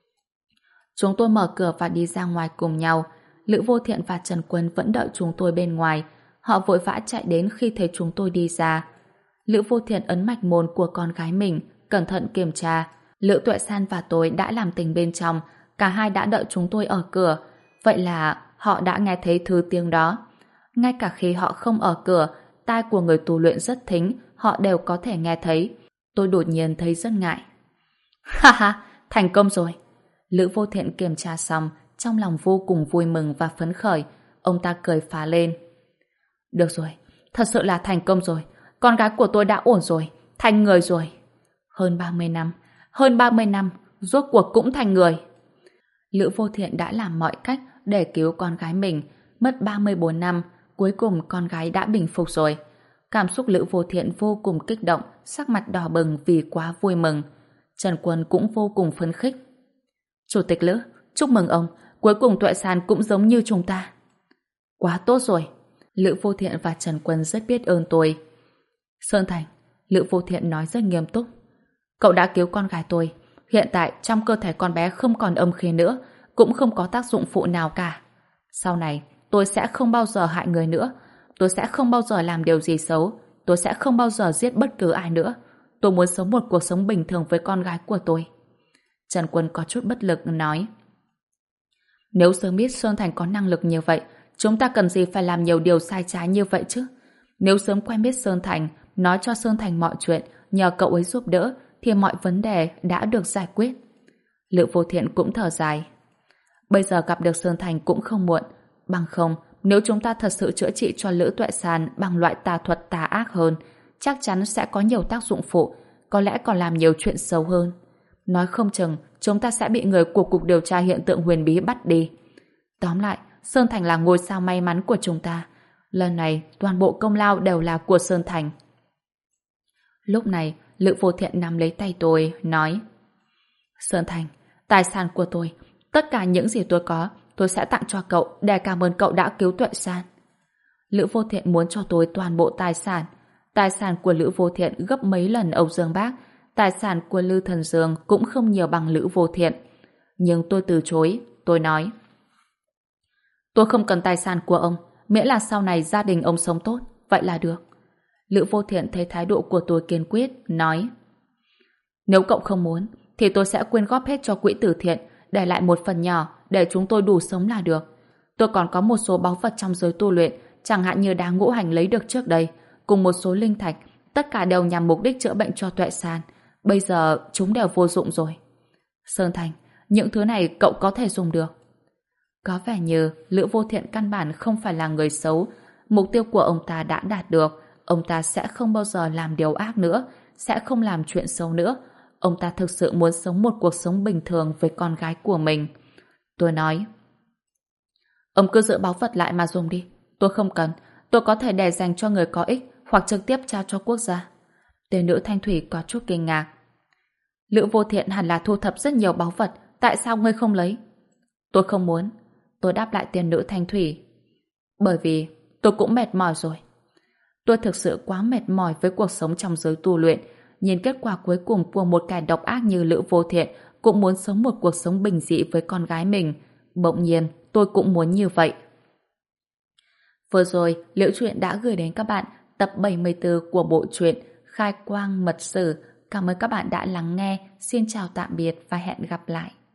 Speaker 1: Chúng tôi mở cửa và đi ra ngoài cùng nhau. Lữ Vô Thiện và Trần Quân vẫn đợi chúng tôi bên ngoài. Họ vội vã chạy đến khi thấy chúng tôi đi ra. Lữ Vô Thiện ấn mạch môn của con gái mình, cẩn thận kiểm tra. Lữ Tuệ San và tôi đã làm tình bên trong, cả hai đã đợi chúng tôi ở cửa. Vậy là họ đã nghe thấy thứ tiếng đó. Ngay cả khi họ không ở cửa, tai của người tu luyện rất thính, họ đều có thể nghe thấy. Tôi đột nhiên thấy rất ngại. Ha ha, thành công rồi. Lữ Vô Thiện kiểm tra xong, trong lòng vô cùng vui mừng và phấn khởi. Ông ta cười phá lên. Được rồi, thật sự là thành công rồi. Con gái của tôi đã ổn rồi, thành người rồi. Hơn 30 năm, rốt cuộc cũng thành người. Lữ Vô Thiện đã làm mọi cách để cứu con gái mình. Mất 34 năm, cuối cùng con gái đã bình phục rồi. Cảm xúc Lữ Vô Thiện vô cùng kích động, sắc mặt đỏ bừng vì quá vui mừng. Trần Quân cũng vô cùng phấn khích. Chủ tịch Lữ, chúc mừng ông, cuối cùng Tuệ San cũng giống như chúng ta. Quá tốt rồi. Lữ Vô Thiện và Trần Quân rất biết ơn tôi. Sơn Thành, Lữ Vô Thiện nói rất nghiêm túc. Cậu đã cứu con gái tôi. Hiện tại trong cơ thể con bé không còn âm khí nữa, cũng không có tác dụng phụ nào cả. Sau này, tôi sẽ không bao giờ hại người nữa. Tôi sẽ không bao giờ làm điều gì xấu. Tôi sẽ không bao giờ giết bất cứ ai nữa. Tôi muốn sống một cuộc sống bình thường với con gái của tôi. Trần Quân có chút bất lực nói. Nếu sớm biết Sơn Thành có năng lực như vậy, chúng ta cần gì phải làm nhiều điều sai trái như vậy chứ? Nếu sớm quen biết Sơn Thành, nói cho Sơn Thành mọi chuyện, nhờ cậu ấy giúp đỡ, thì mọi vấn đề đã được giải quyết. Lữ Vô Thiện cũng thở dài. Bây giờ gặp được Sơn Thành cũng không muộn. Bằng không, nếu chúng ta thật sự chữa trị cho Lữ Tuệ San bằng loại tà thuật tà ác hơn, chắc chắn sẽ có nhiều tác dụng phụ, có lẽ còn làm nhiều chuyện xấu hơn. Nói không chừng, chúng ta sẽ bị người của Cục Điều tra Hiện tượng Huyền Bí bắt đi. Tóm lại, Sơn Thành là ngôi sao may mắn của chúng ta. Lần này, toàn bộ công lao đều là của Sơn Thành. Lúc này, Lữ Vô Thiện nắm lấy tay tôi, nói: Sơn Thành, tài sản của tôi, tất cả những gì tôi có, tôi sẽ tặng cho cậu để cảm ơn cậu đã cứu Tuệ San. Lữ Vô Thiện muốn cho tôi toàn bộ tài sản. Tài sản của Lữ Vô Thiện gấp mấy lần Âu Dương Bác. Tài sản của Lư Thần Dương cũng không nhiều bằng Lữ Vô Thiện. Nhưng tôi từ chối, tôi nói: Tôi không cần tài sản của ông, miễn là sau này gia đình ông sống tốt, vậy là được. Lữ Vô Thiện thấy thái độ của tôi kiên quyết, nói: Nếu cậu không muốn, thì tôi sẽ quyên góp hết cho quỹ từ thiện, để lại một phần nhỏ để chúng tôi đủ sống là được. Tôi còn có một số báu vật trong giới tu luyện, chẳng hạn như đá ngũ hành lấy được trước đây, cùng một số linh thạch, tất cả đều nhằm mục đích chữa bệnh cho Tuệ San. Bây giờ chúng đều vô dụng rồi. Sơn Thành, những thứ này cậu có thể dùng được. Có vẻ như Lữ Vô Thiện căn bản không phải là người xấu. Mục tiêu của ông ta đã đạt được. Ông ta sẽ không bao giờ làm điều ác nữa, sẽ không làm chuyện xấu nữa. Ông ta thực sự muốn sống một cuộc sống bình thường với con gái của mình. Tôi nói, ông cứ giữ báu vật lại mà dùng đi. Tôi không cần. Tôi có thể để dành cho người có ích hoặc trực tiếp trao cho quốc gia. Tên nữ thanh thủy có chút kinh ngạc. Lữ Vô Thiện hẳn là thu thập rất nhiều báu vật. Tại sao ngươi không lấy? Tôi không muốn. Tôi đáp lại tên nữ thanh thủy. Bởi vì tôi cũng mệt mỏi rồi. Tôi thực sự quá mệt mỏi với cuộc sống trong giới tu luyện. Nhìn kết quả cuối cùng của một kẻ độc ác như Lữ Vô Thiện cũng muốn sống một cuộc sống bình dị với con gái mình. Bỗng nhiên, tôi cũng muốn như vậy. Vừa rồi, Liễu Chuyện đã gửi đến các bạn tập 74 của bộ truyện Khai Quang Mật Sử. Cảm ơn các bạn đã lắng nghe. Xin chào tạm biệt và hẹn gặp lại.